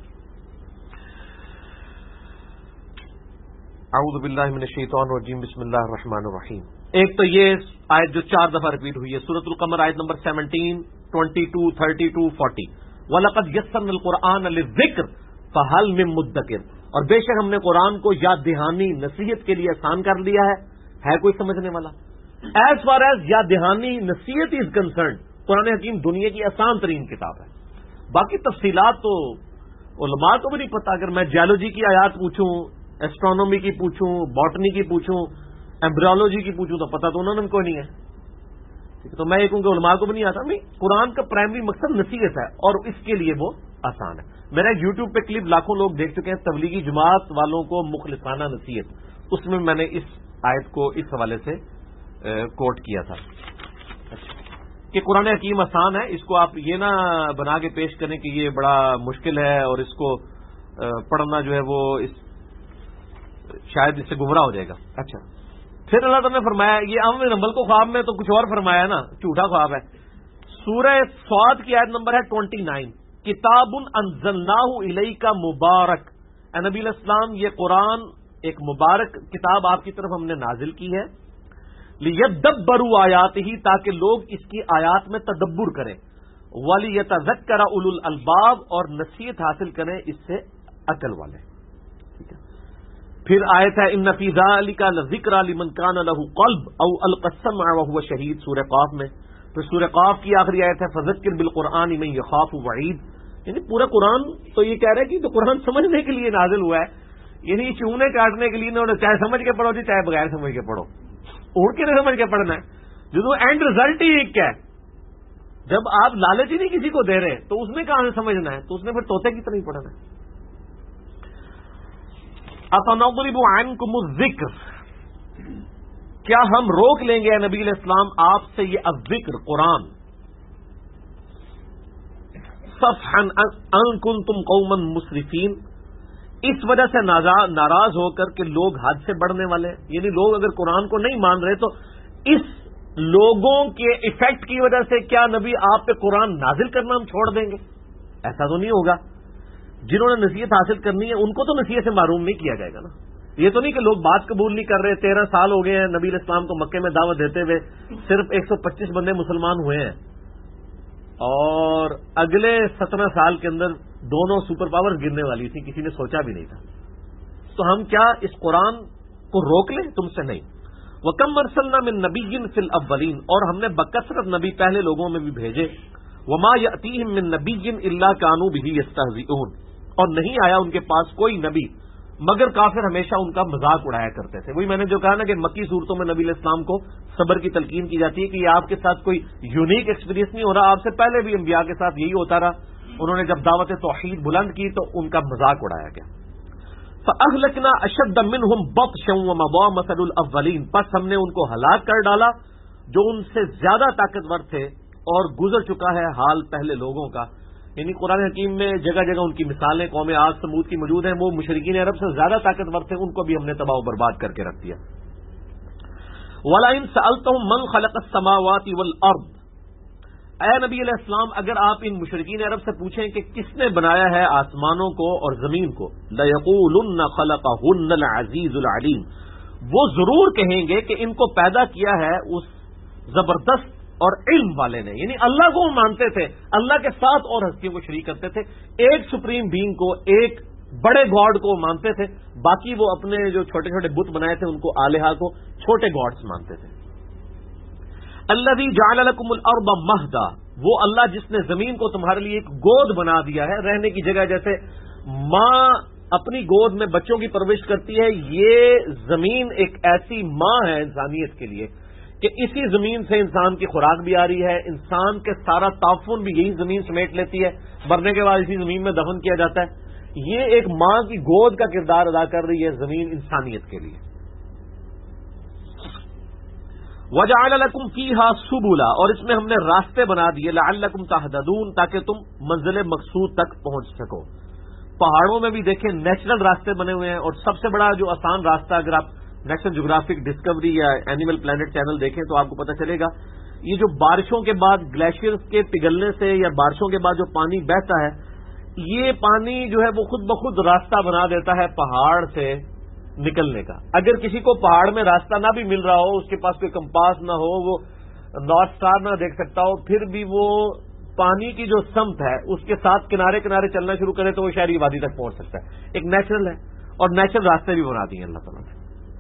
S1: اعوذ باللہ من الشیطان الرجیم, بسم اللہ الرحمن الرحیم. ایک تو یہ آیت جو 4 دفعہ ریپیٹ ہوئی ہے, سورۃ القمر آیت نمبر 17, 22, 32, 40 وَلَقَدْ يَسَّرْنَا الْقُرْآنَ لِلذِّكْرِ فَهَلْ مِن مُدَّكِرٍ، اور بے شک ہم نے قرآن کو یاد دہانی نصیحت کے لیے آسان کر لیا ہے کوئی سمجھنے والا؟ ایز فار ایز یاد دہانی نصیحت از کنسرنڈ، قرآن حکیم دنیا کی آسان ترین کتاب ہے. باقی تفصیلات تو علماء کو بھی نہیں پتا. اگر میں جیولوجی کی آیات پوچھوں، ایسٹرونومی کی پوچھوں، باٹنی کی پوچھوں، ایمبریولوجی کی پوچھوں تو پتا تو انہوں نے کوئی نہیں ہے. تو میں یہ کہوں کہ علماء کو بھی نہیں آتا. نہیں، قرآن کا پرائمری مقصد نصیحت ہے اور اس کے لیے وہ آسان ہے. میرا یوٹیوب پہ کلپ لاکھوں لوگ دیکھ چکے ہیں، تبلیغی جماعت والوں کو مخلصانہ نصیحت، اس میں میں نے اس آیت کو اس حوالے سے کوٹ کیا تھا کہ قرآن حکیم آسان ہے. اس کو آپ یہ نہ بنا کے پیش کریں کہ یہ بڑا مشکل ہے اور اس کو پڑھنا جو ہے وہ شاید اس سے گمراہ ہو جائے گا. اچھا، پھر اللہ تعالیٰ نے فرمایا، یہ عام نمبر کو خواب میں تو کچھ اور فرمایا نا، جھوٹا خواب ہے. سورہ صاد کی آیت نمبر ہے 29، کتاب انزلناہ الیک مبارک. اے نبی علیہ السلام، یہ قرآن ایک مبارک کتاب آپ کی طرف ہم نے نازل کی ہے. لیدبروا آیاتہ، تاکہ لوگ اس کی آیات میں تدبر کریں. ولیتذکر اولو الالباب، اور نصیحت حاصل کریں اس سے عقل والے. ٹھیک ہے. پھر آیت ہے ان فی ذلک لذکری لمن کان لہ قلب او القى السمع وهو شہید، سورہ قاف میں. پھر سورہ قاف کی آخری آیت ہے فذکر بالقرآن من یخاف وعید. یعنی پورا قرآن تو یہ کہہ رہا ہے کہ تو قرآن سمجھنے کے لیے نازل ہوا ہے، یعنی چونے کاٹنے کے لیے نہ، چاہے سمجھ کے پڑھو جی چاہے بغیر سمجھ کے پڑھو. اڑ کے نہیں سمجھ کے پڑھنا ہے، جو اینڈ ریزلٹ ہی ایک ہے. جب آپ لالچ ہی نہیں کسی کو دے رہے تو اس نے کہاں سے سمجھنا ہے؟ تو اس نے پھر طوطے کی طرح ہی پڑھنا ہے. افنضرب عنکم الذکر، کیا ہم روک لیں گے نبی علیہ السلام آپ سے یہ الذکر قرآن، صفحا ان کنتم قوما مسرفین، اس وجہ سے ناراض ہو کر کہ لوگ حد سے بڑھنے والے ہیں. یعنی لوگ اگر قرآن کو نہیں مان رہے تو اس لوگوں کے ایفیکٹ کی وجہ سے کیا نبی آپ پہ قرآن نازل کرنا ہم چھوڑ دیں گے؟ ایسا تو نہیں ہوگا. جنہوں نے نصیحت حاصل کرنی ہے ان کو تو نصیحت سے محروم نہیں کیا جائے گا نا. یہ تو نہیں کہ لوگ بات قبول نہیں کر رہے. 13 سال ہو گئے ہیں نبی علیہ السلام کو مکے میں دعوت دیتے ہوئے، صرف 125 بندے مسلمان ہوئے ہیں، اور اگلے 17 سال کے اندر دونوں سپر پاورز گرنے والی تھی، کسی نے سوچا بھی نہیں تھا. تو ہم کیا اس قرآن کو روک لیں؟ تم سے نہیں. وَكَمْ أَرْسَلْنَا مِن نَبِيٍّ فِي الْأَوَّلِينَ، اور ہم نے بکثرت نبی پہلے لوگوں میں بھی بھیجے. وَمَا يَأْتِيهِم مِّن نَبِيٍّ إِلَّا كَانُوا بِهِ يَسْتَهْزِئُونَ، اور نہیں آیا ان کے پاس کوئی نبی مگر کافر ہمیشہ ان کا مذاق اڑایا کرتے تھے. وہی میں نے جو کہا نا کہ مکی صورتوں میں نبی علیہ السلام کو صبر کی تلقین کی جاتی ہے کہ یہ آپ کے ساتھ کوئی یونیک ایکسپیرینس نہیں ہو رہا، آپ سے پہلے بھی انبیاء کے ساتھ یہی ہوتا رہا. انہوں نے جب دعوت توحید بلند کی تو ان کا مذاق اڑایا گیا. فَأَهْلَكْنَا أَشَدَّ مِنْهُمْ بَطْشًا وَمَضَىٰ مَثَلُ الْأَوَّلِينَ، پس ہم نے ان کو ہلاک کر ڈالا جو ان سے زیادہ طاقتور تھے اور گزر چکا ہے حال پہلے لوگوں کا. یعنی قرآن حکیم میں جگہ جگہ ان کی مثالیں قوم عاد ثمود کی موجود ہیں. وہ مشرکین عرب سے زیادہ طاقتور تھے، ان کو بھی ہم نے تباہ و برباد کر کے رکھ دیا. وَلَئِن سَأَلْتَهُم مَّن خَلَقَ السَّمَاوَاتِ وَالْأَرْضَ، اے نبی علیہ السلام اگر آپ ان مشرکین عرب سے پوچھیں کہ کس نے بنایا ہے آسمانوں کو اور زمین کو، لَيَقُولُنَّ خَلَقَهُنَّ الْعَزِيزُ الْعَلِيمُ، وہ ضرور کہیں گے کہ ان کو پیدا کیا ہے اس زبردست اور علم والے نے. یعنی اللہ کو وہ مانتے تھے، اللہ کے ساتھ اور ہستیوں کو شریک کرتے تھے. ایک سپریم بینگ کو، ایک بڑے گاڈ کو مانتے تھے، باقی وہ اپنے جو چھوٹے چھوٹے بت بنائے تھے ان کو آلہہ کو چھوٹے گاڈز مانتے تھے. الذی جعل لکم الارض مہدا، وہ اللہ جس نے زمین کو تمہارے لیے ایک گود بنا دیا ہے، رہنے کی جگہ. جیسے ماں اپنی گود میں بچوں کی پرورش کرتی ہے، یہ زمین ایک ایسی ماں ہے انسانیت کے لیے کہ اسی زمین سے انسان کی خوراک بھی آ رہی ہے، انسان کے سارا تعفن بھی یہی زمین سمیٹ لیتی ہے، مرنے کے بعد اسی زمین میں دفن کیا جاتا ہے. یہ ایک ماں کی گود کا کردار ادا کر رہی ہے زمین انسانیت کے لیے. وَجَعَلَ لَكُمْ فِيهَا سُبُلًا، اور اس میں ہم نے راستے بنا دیے، لَعَلَّكُمْ تَهْتَدُونَ، تاکہ تم منزل مقصود تک پہنچ سکو. پہاڑوں میں بھی دیکھیں نیچرل راستے بنے ہوئے ہیں، اور سب سے بڑا جو آسان راستہ، اگر آپ نیشنل جغرافک ڈسکوری یا اینیمل پلانٹ چینل دیکھیں تو آپ کو پتہ چلے گا، یہ جو بارشوں کے بعد گلیشیئرز کے پگھلنے سے یا بارشوں کے بعد جو پانی بہتا ہے، یہ پانی جو ہے وہ خود بخود راستہ بنا دیتا ہے پہاڑ سے نکلنے کا. اگر کسی کو پہاڑ میں راستہ نہ بھی مل رہا ہو، اس کے پاس کوئی کمپاس نہ ہو، وہ نارتھ اسٹار نہ دیکھ سکتا ہو، پھر بھی وہ پانی کی جو سمت ہے اس کے ساتھ کنارے کنارے چلنا شروع کرے تو وہ شہری وادی تک پہنچ سکتا ہے. ایک نیچرل ہے, اور نیچرل راستے بھی بنا دیے اللہ تعالیٰ نے.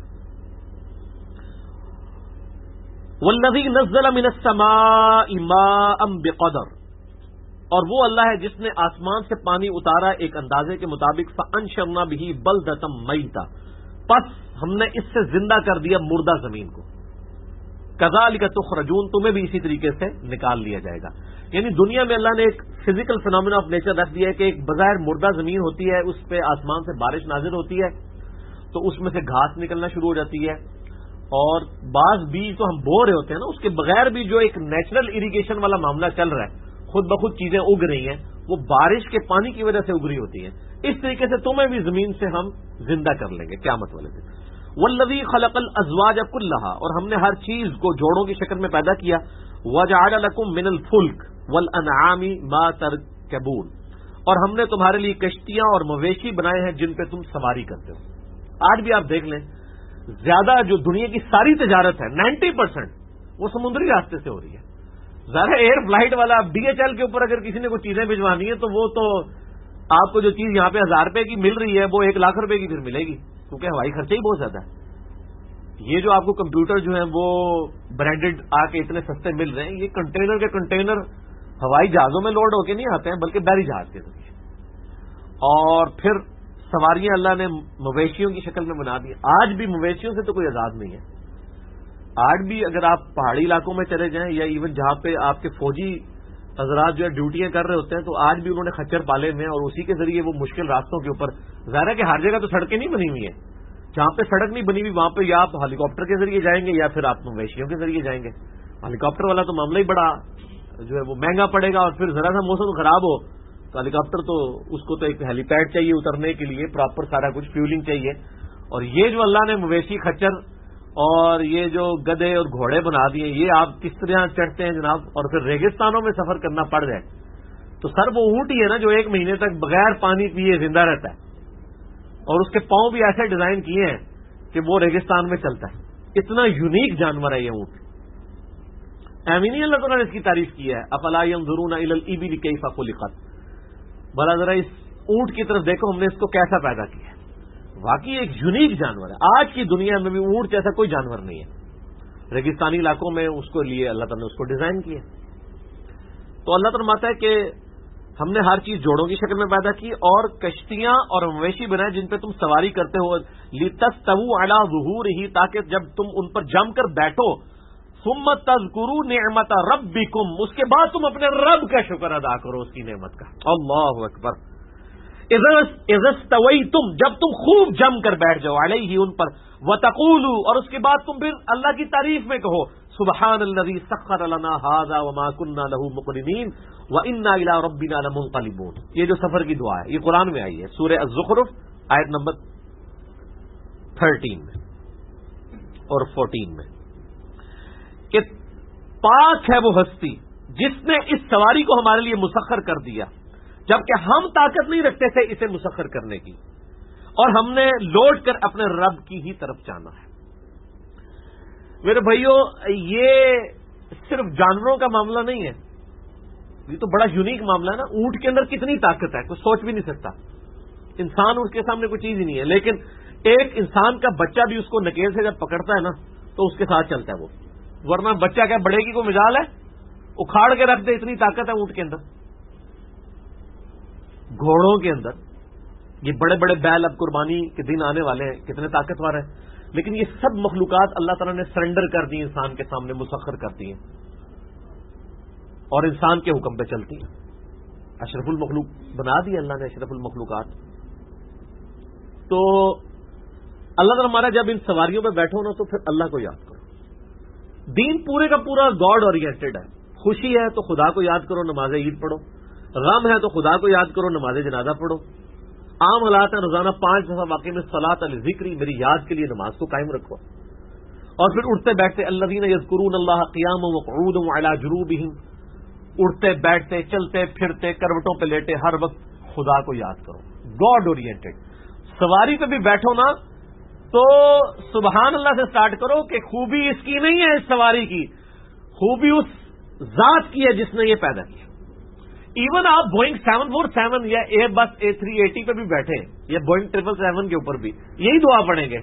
S1: والذی نزل من السماء ماء بقدر, اور وہ اللہ ہے جس نے آسمان سے پانی اتارا ایک اندازے کے مطابق. فانشرنا به بلدۃ میتا, پس ہم نے اس سے زندہ کر دیا مردہ زمین کو. کذالک تخرجون, تمہیں بھی اسی طریقے سے نکال لیا جائے گا. یعنی دنیا میں اللہ نے ایک فزیکل فینومینا آف نیچر رکھ دیا ہے کہ ایک بظاہر مردہ زمین ہوتی ہے, اس پہ آسمان سے بارش نازل ہوتی ہے تو اس میں سے گھاس نکلنا شروع ہو جاتی ہے, اور بعض بیج تو ہم بو رہے ہوتے ہیں نا, اس کے بغیر بھی جو ایک نیچرل اریگیشن والا معاملہ چل رہا ہے, خود بخود چیزیں اگ رہی ہیں, وہ بارش کے پانی کی وجہ سے اگ رہی ہوتی ہیں. اس طریقے سے تمہیں بھی زمین سے ہم زندہ کر لیں گے قیامت والے دن. والذی خلق الازواج کلھا, اور ہم نے ہر چیز کو جوڑوں کی شکل میں پیدا کیا. وجعل لکم من الفلک والانعام ما ترکبون, اور ہم نے تمہارے لیے کشتیاں اور مویشی بنائے ہیں جن پہ تم سواری کرتے ہو. آج بھی آپ دیکھ لیں, زیادہ جو دنیا کی ساری تجارت ہے 90% وہ سمندری راستے سے ہو رہی ہے. ظاہر ایئر فلائٹ والا ڈی ایچ ایل کے اوپر اگر کسی نے کوئی چیزیں بھجوانی ہے تو وہ تو آپ کو جو چیز یہاں پہ 1000 روپے کی مل رہی ہے وہ 1 لاکھ روپے کی پھر ملے گی, کیونکہ ہوائی خرچہ ہی بہت زیادہ ہے. یہ جو آپ کو کمپیوٹر جو ہیں وہ برانڈڈ آ کے اتنے سستے مل رہے ہیں, یہ کنٹینر کے کنٹینر ہوائی جہازوں میں لوڈ ہو کے نہیں آتے ہیں بلکہ بحری جہاز کے ذریعے. اور پھر سواریاں اللہ نے مویشیوں کی شکل میں بنا دی. آج بھی مویشیوں سے تو کوئی آزاد نہیں ہے. آج بھی اگر آپ پہاڑی علاقوں میں چلے جائیں یا ایون جہاں پہ آپ کے فوجی حضرات جو ہے ڈیوٹیاں کر رہے ہوتے ہیں تو آج بھی انہوں نے خچر پالے ہوئے ہیں, اور اسی کے ذریعے وہ مشکل راستوں کے اوپر, ظاہر ہے کہ ہر جگہ تو سڑکیں نہیں بنی ہوئی ہیں, جہاں پہ سڑک نہیں بنی ہوئی وہاں پہ یا آپ ہیلی کاپٹر کے ذریعے جائیں گے یا پھر آپ مویشیوں کے ذریعے جائیں گے. ہیلی کاپٹر والا تو معاملہ ہی بڑا جو ہے وہ مہنگا پڑے گا, اور پھر ذرا سا موسم خراب ہو تو ہیلی کاپٹر تو اس کو تو ایک ہیلی پیڈ چاہیے اترنے کے لیے, پراپر سارا کچھ فیولنگ چاہیے. اور یہ جو اللہ نے مویشی خچر اور یہ جو گدھے اور گھوڑے بنا دیے, یہ آپ کس طرح چڑھتے ہیں جناب. اور پھر ریگستانوں میں سفر کرنا پڑ جائے تو سر وہ اونٹ ہی ہے نا جو 1 مہینے تک بغیر پانی پیے زندہ رہتا ہے, اور اس کے پاؤں بھی ایسے ڈیزائن کیے ہیں کہ وہ ریگستان میں چلتا ہے. اتنا یونیک جانور ہے یہ اونٹ. نہیں اللہ تعالیٰ نے اس کی تعریف کی ہے. افلا ينظرون الى الابل كيف خلقت, بھلا ذرا اس اونٹ کی طرف دیکھو ہم نے اس کو کیسا پیدا کیا ہے. واقعی ایک یونیک جانور ہے. آج کی دنیا میں بھی اونٹ جیسا کوئی جانور نہیں ہے. ریگستانی علاقوں میں اس کو لیے اللہ تعالیٰ نے اس کو ڈیزائن کیا. تو اللہ تعالیٰ فرماتا ہے کہ ہم نے ہر چیز جوڑوں کی شکل میں پیدا کی, اور کشتیاں اور مویشی بنائے جن پہ تم سواری کرتے ہو. لتستووا علی ظہورہ, تاکہ جب تم ان پر جم کر بیٹھو. ثم تذکروا نعمت ربکم, اس کے بعد تم اپنے رب کا شکر ادا کرو اس کی نعمت کا. اللہ اکبر. اذا استویتم, جب تم خوب جم کر بیٹھ جاؤ, علیہ ان پر. وتقولوا, اور اس کے بعد تم پھر اللہ کی تعریف میں کہو, سبحان الذی سخر لنا ھذا وما كنا له مقرنین وانا الى ربنا لمنقلبون. یہ جو سفر کی دعا ہے یہ قرآن میں آئی ہے, سورہ الزخرف آیت نمبر 13 میں اور 14 میں, کہ پاک ہے وہ ہستی جس نے اس سواری کو ہمارے لیے مسخر کر دیا, جبکہ ہم طاقت نہیں رکھتے تھے اسے مسخر کرنے کی, اور ہم نے لوٹ کر اپنے رب کی ہی طرف جانا ہے. میرے بھائیوں, یہ صرف جانوروں کا معاملہ نہیں ہے, یہ تو بڑا یونیک معاملہ ہے نا. اونٹ کے اندر کتنی طاقت ہے کوئی سوچ بھی نہیں سکتا. انسان اس کے سامنے کوئی چیز ہی نہیں ہے, لیکن ایک انسان کا بچہ بھی اس کو نکیل سے جب پکڑتا ہے نا تو اس کے ساتھ چلتا ہے وہ, ورنہ بچہ کیا بڑے کی کوئی مجال ہے, اکھاڑ کے رکھ دے, اتنی طاقت ہے اونٹ کے اندر. گھوڑوں کے اندر یہ بڑے بڑے بیل اب قربانی کے دن آنے والے ہیں, کتنے طاقتور ہیں, لیکن یہ سب مخلوقات اللہ تعالیٰ نے سرنڈر کر دی, انسان کے سامنے مسخر کر دی ہیں, اور انسان کے حکم پہ چلتی ہیں. اشرف المخلوق بنا دی اللہ نے, اشرف المخلوقات. تو اللہ تعالیٰ ہمارا جب ان سواریوں پہ بیٹھو نا تو پھر اللہ کو یاد کرو. دین پورے کا پورا گاڈ اورینٹڈ ہے. خوشی ہے تو خدا کو یاد کرو, نماز عید پڑھو. غم ہے تو خدا کو یاد کرو, نماز جنازہ پڑھو. عام حالات ہیں روزانہ 5 دفعہ واقعی میں صلاۃ الذکری, میری یاد کے لیے نماز کو قائم رکھو. اور پھر اٹھتے بیٹھتے الذین یذکرون اللہ قیاما وقعودا وعلی جنوبہم, اٹھتے بیٹھتے چلتے پھرتے کروٹوں پہ لیٹے ہر وقت خدا کو یاد کرو. God oriented. سواری پہ بھی بیٹھو نا تو سبحان اللہ سے سٹارٹ کرو کہ خوبی اس کی نہیں ہے, اس سواری کی خوبی اس ذات کی ہے جس نے یہ پیدا کیا. ایون آپ بوئنگ 747 یا ایئر بس A380 پہ بھی بیٹھے یا بوئنگ 777 کے اوپر بھی یہی دعا پڑھیں گے.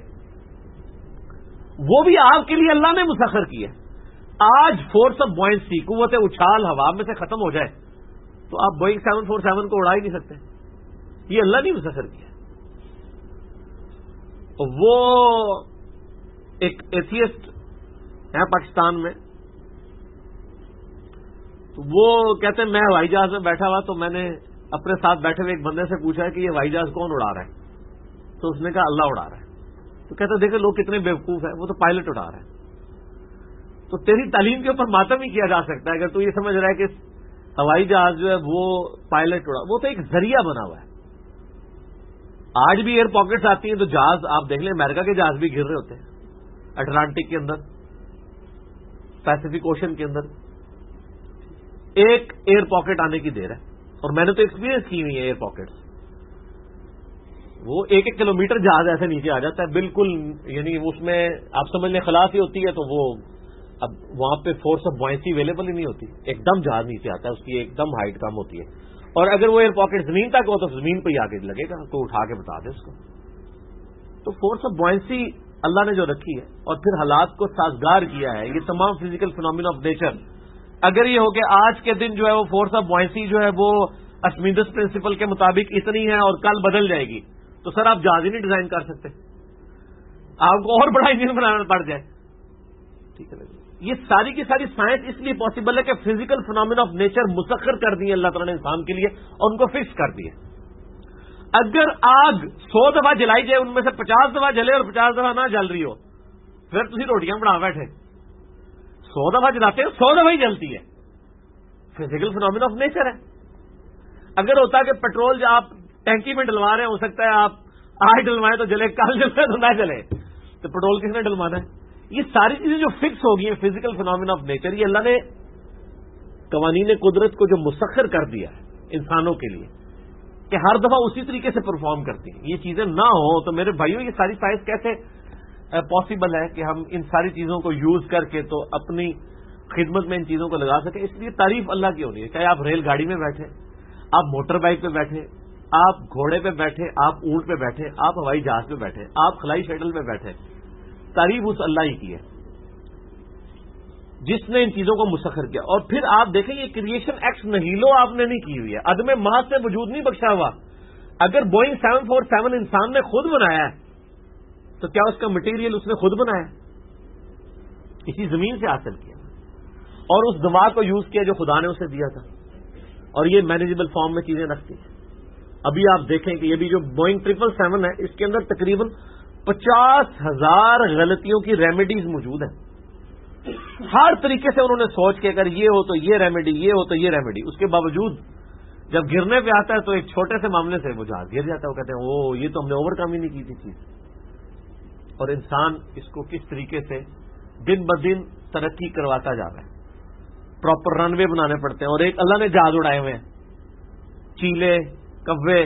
S1: وہ بھی آپ کے لیے اللہ نے مسخر کی ہے. آج فورس آف بوئنسی، قوت اچھال ہوا میں سے ختم ہو جائے تو آپ بوئنگ 747 کو اڑا ہی نہیں سکتے. یہ اللہ نے مسخر کیا. وہ ایک ایتھیسٹ ہے پاکستان میں، وہ کہتے ہیں میں ہوائی جہاز میں بیٹھا ہوا تو میں نے اپنے ساتھ بیٹھے ہوئے ایک بندے سے پوچھا کہ یہ ہوائی جہاز کون اڑا رہا ہے؟ تو اس نے کہا اللہ اڑا رہا ہے. تو کہتے دیکھیں لوگ کتنے بیوقوف ہیں، وہ تو پائلٹ اڑا رہا ہے. تو تیری تعلیم کے اوپر ماتم ہی کیا جا سکتا ہے اگر تو یہ سمجھ رہا ہے کہ ہوائی جہاز جو ہے وہ پائلٹ اڑا، وہ تو ایک ذریعہ بنا ہوا ہے. آج بھی ایئر پاکٹس آتی ہیں تو جہاز آپ دیکھ لیں، امریکہ کے جہاز بھی گر رہے ہوتے ہیں اٹلانٹک کے اندر، پیسیفک اوشن کے اندر. ایک ایئر پاکٹ آنے کی دیر ہے، اور میں نے تو ایکسپیرینس کی ہوئی ہے ایئر پاکٹس. وہ 1-1 کلومیٹر جہاز ایسے نیچے آ جاتا ہے بالکل، یعنی اس میں آپ سمجھ لیں خلاص ہی ہوتی ہے تو وہ اب وہاں پہ فورس آف بوئنسی اویلیبل ہی نہیں ہوتی، ایک دم جہاز نیچے آتا ہے، اس کی ایک دم ہائٹ کم ہوتی ہے. اور اگر وہ ایئر پاکٹ زمین تک ہو تو زمین پہ ہی آگے لگے گا، تو اٹھا کے بتا دے اس کو. تو فورس آف بوئنسی اللہ نے جو رکھی ہے اور پھر حالات کو سازگار کیا ہے. یہ تمام فزیکل فینومینا آف نیچر، اگر یہ ہو کہ آج کے دن جو ہے وہ فورس آف بوئنسی جو ہے وہ ارشمیدس پرنسپل کے مطابق اتنی ہے اور کل بدل جائے گی تو سر آپ جہاز ہی نہیں ڈیزائن کر سکتے، آپ کو اور بڑا انجن بنانا پڑ جائے. ٹھیک ہے، یہ ساری کی ساری سائنس اس لیے پاسبل ہے کہ فزیکل فینومینا آف نیچر مسخر کر دی ہے اللہ تعالیٰ نے انسان کے لیے اور ان کو فکس کر دی ہے. اگر آگ 100 دفعہ جلائی جائے ان میں سے 50 دفعہ جلے اور 50 دفعہ نہ جل رہی ہو، پھر تھی روٹیاں بنا بیٹھے. 100 دفعہ جلاتے ہیں 100 دفعہ ہی جلتی ہے. فزیکل فینومینا آف نیچر ہے. اگر ہوتا کہ پیٹرول جو آپ ٹینکی میں ڈلوا رہے ہیں، ہو سکتا ہے آپ آج ڈلوائیں تو جلے، کل جلے تو نہ جلے، تو پیٹرول کس نے ڈلوانا ہے؟ یہ ساری چیزیں جو فکس ہو گئی ہیں فزیکل فینومینا آف نیچر، یہ اللہ نے قوانین قدرت کو جو مسخر کر دیا ہے انسانوں کے لیے کہ ہر دفعہ اسی طریقے سے پرفارم کرتی ہیں. یہ چیزیں نہ ہوں تو میرے بھائیوں یہ ساری سائنس کیسے پاسبل ہے کہ ہم ان ساری چیزوں کو یوز کر کے تو اپنی خدمت میں ان چیزوں کو لگا سکیں. اس لیے تعریف اللہ کی ہونی ہے، چاہے آپ ریل گاڑی میں بیٹھے، آپ موٹر بائک پہ بیٹھے، آپ گھوڑے پہ بیٹھے، آپ اونٹ پہ بیٹھے، آپ ہوائی جہاز پہ بیٹھے، آپ خلائی شٹل پہ بیٹھے، تعریف اس اللہ ہی کی ہے جس نے ان چیزوں کو مسخر کیا. اور پھر آپ دیکھیں یہ کریشن ایکس نہیلو آپ نے نہیں کی ہوئی ہے، عدم محض سے وجود نہیں بخشا ہوا. اگر بوئنگ 747 انسان نے خود بنایا ہے تو کیا اس کا مٹیریل اس نے خود بنایا؟ اسی زمین سے حاصل کیا اور اس دماغ کو یوز کیا جو خدا نے اسے دیا تھا، اور یہ مینیجبل فارم میں چیزیں رکھتی ہیں. ابھی آپ دیکھیں کہ یہ بھی جو بوئنگ 777 ہے اس کے اندر تقریباً 50,000 غلطیوں کی ریمیڈیز موجود ہیں. ہر طریقے سے انہوں نے سوچ کے اگر یہ ہو تو یہ ریمیڈی، یہ ہو تو یہ ریمیڈی. اس کے باوجود جب گرنے پہ آتا ہے تو ایک چھوٹے سے معاملے سے وہ جہاز گر جاتا ہے. وہ کہتے ہیں او یہ تو ہم نے اوور کم ہی نہیں کی تھی چیز. اور انسان اس کو کس طریقے سے دن بدن ترقی کرواتا جا رہا ہے. پراپر رن وے بنانے پڑتے ہیں. اور ایک اللہ نے جہاز اڑائے ہوئے ہیں، چیلے، کوے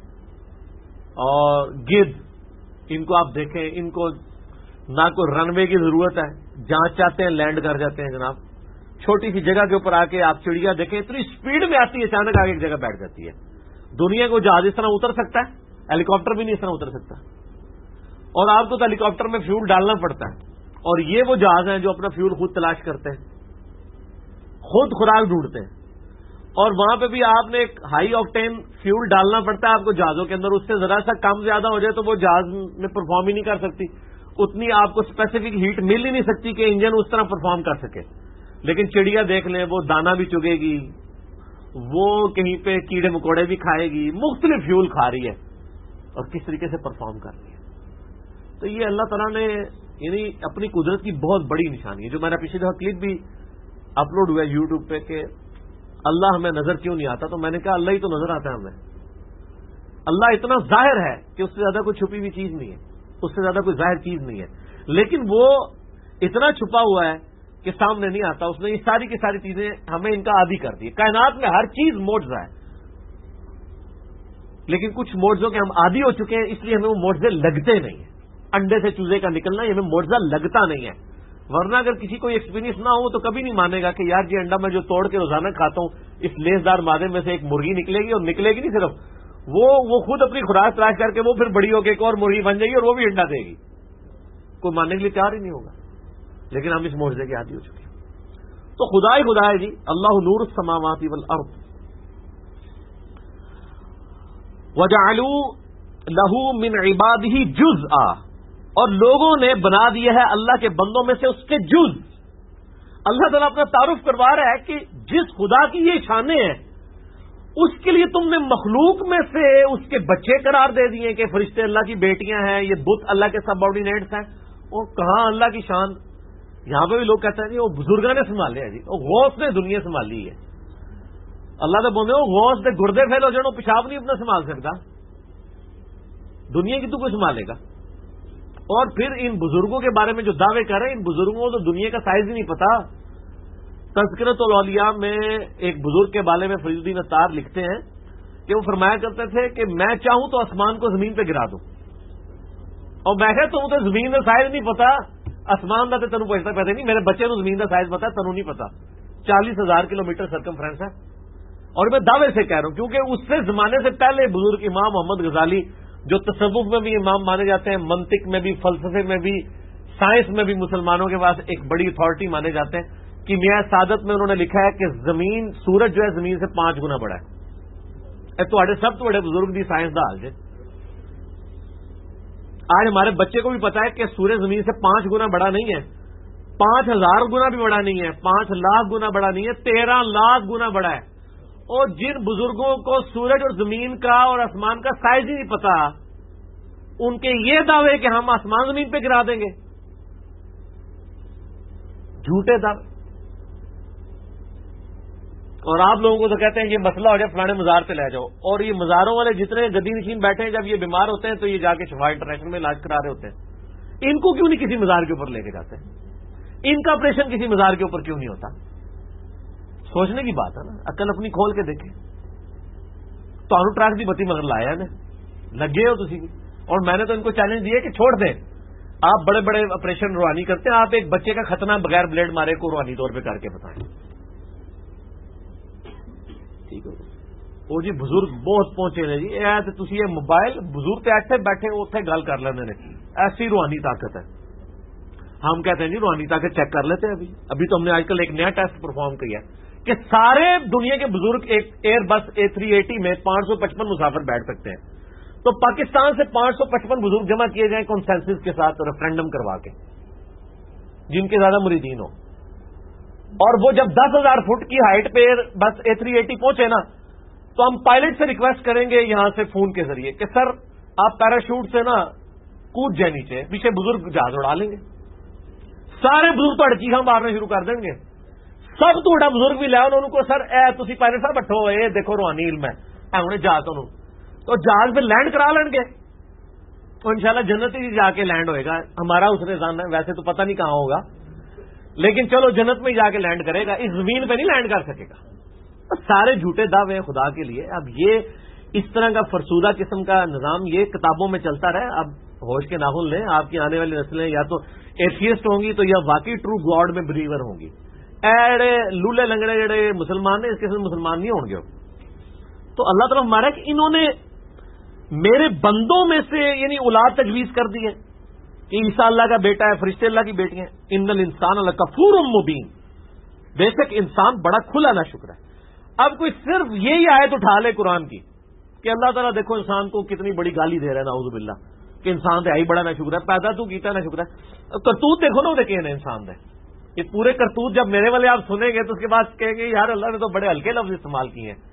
S1: اور گدھ. ان کو آپ دیکھیں، ان کو نہ کوئی رن وے کی ضرورت ہے، جہاں چاہتے ہیں لینڈ کر جاتے ہیں جناب. چھوٹی سی جگہ کے اوپر آ کے آپ چڑیا دیکھیں اتنی سپیڈ میں آتی ہے، اچانک آگے ایک جگہ بیٹھ جاتی ہے. دنیا کو جہاز اس طرح اتر سکتا ہے؟ ہیلی کاپٹر بھی نہیں اس طرح اتر سکتا. اور آپ کو تو ہیلی کاپٹر میں فیول ڈالنا پڑتا ہے. اور یہ وہ جہاز ہیں جو اپنا فیول خود تلاش کرتے ہیں، خود خوراک ڈھونڈتے ہیں. اور وہاں پہ بھی آپ نے ایک ہائی آکٹین فیول ڈالنا پڑتا ہے آپ کو جہازوں کے اندر. اس سے ذرا سا کم زیادہ ہو جائے تو وہ جہاز میں پرفارم ہی نہیں کر سکتی. اتنی آپ کو اسپیسیفک ہیٹ مل ہی نہیں سکتی کہ انجن اس طرح پرفارم کر سکے. لیکن چڑیا دیکھ لیں، وہ دانا بھی چگے گی، وہ کہیں پہ کیڑے مکوڑے بھی کھائے گی، مختلف فیول کھا رہی ہے اور کس طریقے سے پرفارم کر رہی ہے. تو یہ اللہ تعالیٰ نے یعنی اپنی قدرت کی بہت بڑی نشانی ہے. جو میں نے پچھلی دفعہ کلپ بھی اپلوڈ ہوا یوٹیوب پہ کہ اللہ ہمیں نظر کیوں نہیں آتا، تو میں نے کہا اللہ ہی تو نظر آتا ہے ہمیں. اللہ اتنا ظاہر ہے کہ اس سے زیادہ کوئی چھپی ہوئی چیز نہیں ہے، اس سے زیادہ کوئی ظاہر چیز نہیں ہے. لیکن وہ اتنا چھپا ہوا ہے کہ سامنے نہیں آتا. اس نے یہ ساری کی ساری چیزیں ہمیں ان کا عادی کر دی. کائنات میں ہر چیز معجزہ ہے، لیکن کچھ معجزوں کے ہم عادی ہو چکے ہیں، اس لیے ہمیں وہ معجزے لگتے نہیں ہیں. انڈے سے چوزے کا نکلنا یہ ہمیں معجزہ لگتا نہیں ہے. ورنہ اگر کسی کو ایکسپیرینس نہ ہو تو کبھی نہیں مانے گا کہ یار یہ انڈا میں جو توڑ کے روزانہ کھاتا ہوں اس لیسدار مادے میں سے ایک مرغی نکلے گی، اور نکلے گی نہیں صرف وہ خود اپنی خوراک تلاش کر کے وہ پھر بڑی ہو کے ایک اور مرغی بن جائے گی اور وہ بھی انڈا دے گی. کوئی ماننے کے لیے تیار ہی نہیں ہوگا. لیکن ہم اس معجزے کے عادی ہو چکے ہیں. تو خدا ہی خدا ہے جی. اللہ نور السماوات والارض وجعلوا له من عباده جزءا، اور لوگوں نے بنا دیا ہے اللہ کے بندوں میں سے اس کے جز. اللہ تعالیٰ اپنا تعارف کروا رہا ہے کہ جس خدا کی یہ شانیں ہیں اس کے لیے تم نے مخلوق میں سے اس کے بچے قرار دے دیے کہ فرشتے اللہ کی بیٹیاں ہیں، یہ بت اللہ کے سب آرڈینیٹس ہیں. اور کہاں اللہ کی شان. یہاں پہ بھی لوگ کہتے ہیں جی وہ بزرگوں نے سنبھالے ہیں جی، وہ غوث نے دنیا سنبھالی ہے. اللہ تو بولے وہ غوث دے گردے فیل ہو جانا، پیشاب نہیں اپنا سنبھال سکتا، دنیا کی تو کوئی سنبھالے گا. اور پھر ان بزرگوں کے بارے میں جو دعوے کر رہے ہیں، ان بزرگوں کو تو دنیا کا سائز ہی نہیں پتا. تذکرۃ الاولیاء میں ایک بزرگ کے بارے میں فرید الدین عطار لکھتے ہیں کہ وہ فرمایا کرتے تھے کہ میں چاہوں تو آسمان کو زمین پہ گرا دوں، اور میں کہ تم تو زمین کا سائز نہیں پتا، آسمان کا تو تینوں پوچھتا پتا نہیں، میرے بچے کو زمین کا سائز پتا ہے، تینوں نہیں پتا. 40,000 کلومیٹر سرکمفرنس ہے. اور میں دعوے سے کہہ رہا ہوں کیونکہ اس سے زمانے سے پہلے بزرگ امام محمد غزالی جو تصوف میں بھی امام مانے جاتے ہیں، منطق میں بھی، فلسفے میں بھی، سائنس میں بھی مسلمانوں کے پاس ایک بڑی اتھارٹی مانے جاتے ہیں. کیمیا سعادت میں انہوں نے لکھا ہے کہ زمین، سورج جو ہے زمین سے 5 گنا بڑا ہے. تو سب تو بڑے بزرگ دی سائنس دا حال ہے. آج ہمارے بچے کو بھی پتا ہے کہ سورج زمین سے 5 گنا بڑا نہیں ہے، 5,000 گنا بھی بڑا نہیں ہے، 5 لاکھ گنا بڑا نہیں ہے، 13 لاکھ گنا بڑا ہے. اور جن بزرگوں کو سورج اور زمین کا اور آسمان کا سائز ہی نہیں پتا، ان کے یہ دعوے کہ ہم آسمان زمین پہ گرا دیں گے، جھوٹے دعوے. اور آپ لوگوں کو تو کہتے ہیں یہ مسئلہ ہو جائے فلانے مزار پہ لے جاؤ، اور یہ مزاروں والے جتنے گدی نشین بیٹھے ہیں جب یہ بیمار ہوتے ہیں تو یہ جا کے شفا انٹرنیشنل میں علاج کرا رہے ہوتے ہیں. ان کو کیوں نہیں کسی مزار کے اوپر لے کے جاتے ہیں؟ ان کا آپریشن کسی مزار کے اوپر کیوں نہیں ہوتا؟ سوچنے کی بات ہے نا. عقل اپنی کھول کے دیکھیں. تو ٹرک دی بتی مگر لایا نے لگے ہو تسی بھی. اور میں نے تو ان کو چیلنج دیا کہ چھوڑ دیں، آپ بڑے بڑے آپریشن روحانی کرتے ہیں، آپ ایک بچے کا ختنہ بغیر بلیڈ مارے کو روحانی طور پہ کر کے بتائیں. ٹھیک ہے وہ جی بزرگ بہت پہنچے نے جی، تھی یہ موبائل بزرگ ایسے بیٹھے اتنے گل کر لینے نے، ایسی روحانی طاقت ہے. ہم کہتے ہیں جی روحانی طاقت چیک کر لیتے ہیں. ابھی تو ہم نے آج کل ایک نیا ٹیسٹ پرفارم کیا کہ سارے دنیا کے بزرگ ایک ایئر بس A380 میں 555 مسافر بیٹھ سکتے ہیں. تو پاکستان سے 555 بزرگ جمع کیے جائیں کنسنسس کے ساتھ ریفرینڈم کروا کے، جن کے زیادہ مریدین ہو. اور وہ جب 10,000 فٹ کی ہائٹ پہ بس A380 پہنچے نا، تو ہم پائلٹ سے ریکویسٹ کریں گے یہاں سے فون کے ذریعے کہ سر آپ پیراشوٹ سے نا کود جائے نیچے، پیچھے بزرگ جہاز اڑا لیں گے. سارے بزرگ تو چیخاں مارنا شروع کر دیں گے. سب تو بڑا بزرگ بھی لیا انہوں کو، سر تھی پائلٹ صاحب بٹھو، یہ دیکھو روحانی علم ہے انہیں جہاز تو جہاز پہ لینڈ کرا لیں گے. تو انشاءاللہ جنت ہی جا کے لینڈ ہوئے گا. ہمارا اس نے جاننا ہے، ویسے تو پتہ نہیں کہاں ہوگا، لیکن چلو جنت میں جا کے لینڈ کرے گا، اس زمین پہ نہیں لینڈ کر سکے گا. سارے جھوٹے دعوے ہیں خدا کے لیے. اب یہ اس طرح کا فرسودہ قسم کا نظام یہ کتابوں میں چلتا رہے. اب ہوش کے ناخن لیں، آپ کی آنے والی نسلیں یا تو ایتھیسٹ ہوں گی تو یا واقعی ٹرو گاڈ میں بلیور ہوں گی. ایڑے لولے لنگڑے جڑے مسلمان ہیں اس قسم مسلمان نہیں ہوں گے. تو اللہ تعالیٰ ہمارا کہ انہوں نے میرے بندوں میں سے یعنی اولاد تجویز کر دی ہے کہ عیسیٰ اللہ کا بیٹا ہے، فرشتے اللہ کی بیٹی ہیں. ان الانسان لکفور مبین، بے شک انسان بڑا کھلا نہ شکر ہے. اب کوئی صرف یہی آیت اٹھا لے قرآن کی کہ اللہ تعالیٰ دیکھو انسان کو کتنی بڑی گالی دے رہا ہے، نعوذ باللہ، کہ انسان دے بڑا نہ شکر ہے، پیدا تو کیتا نہ شکر ہے. کرتوت دیکھو نا دیکھے انسان دے، یہ پورے کرتوت جب میرے والے آپ سنیں گے تو اس کے بعد کہیں گے یار اللہ نے تو بڑے ہلکے لفظ استعمال کیے ہیں.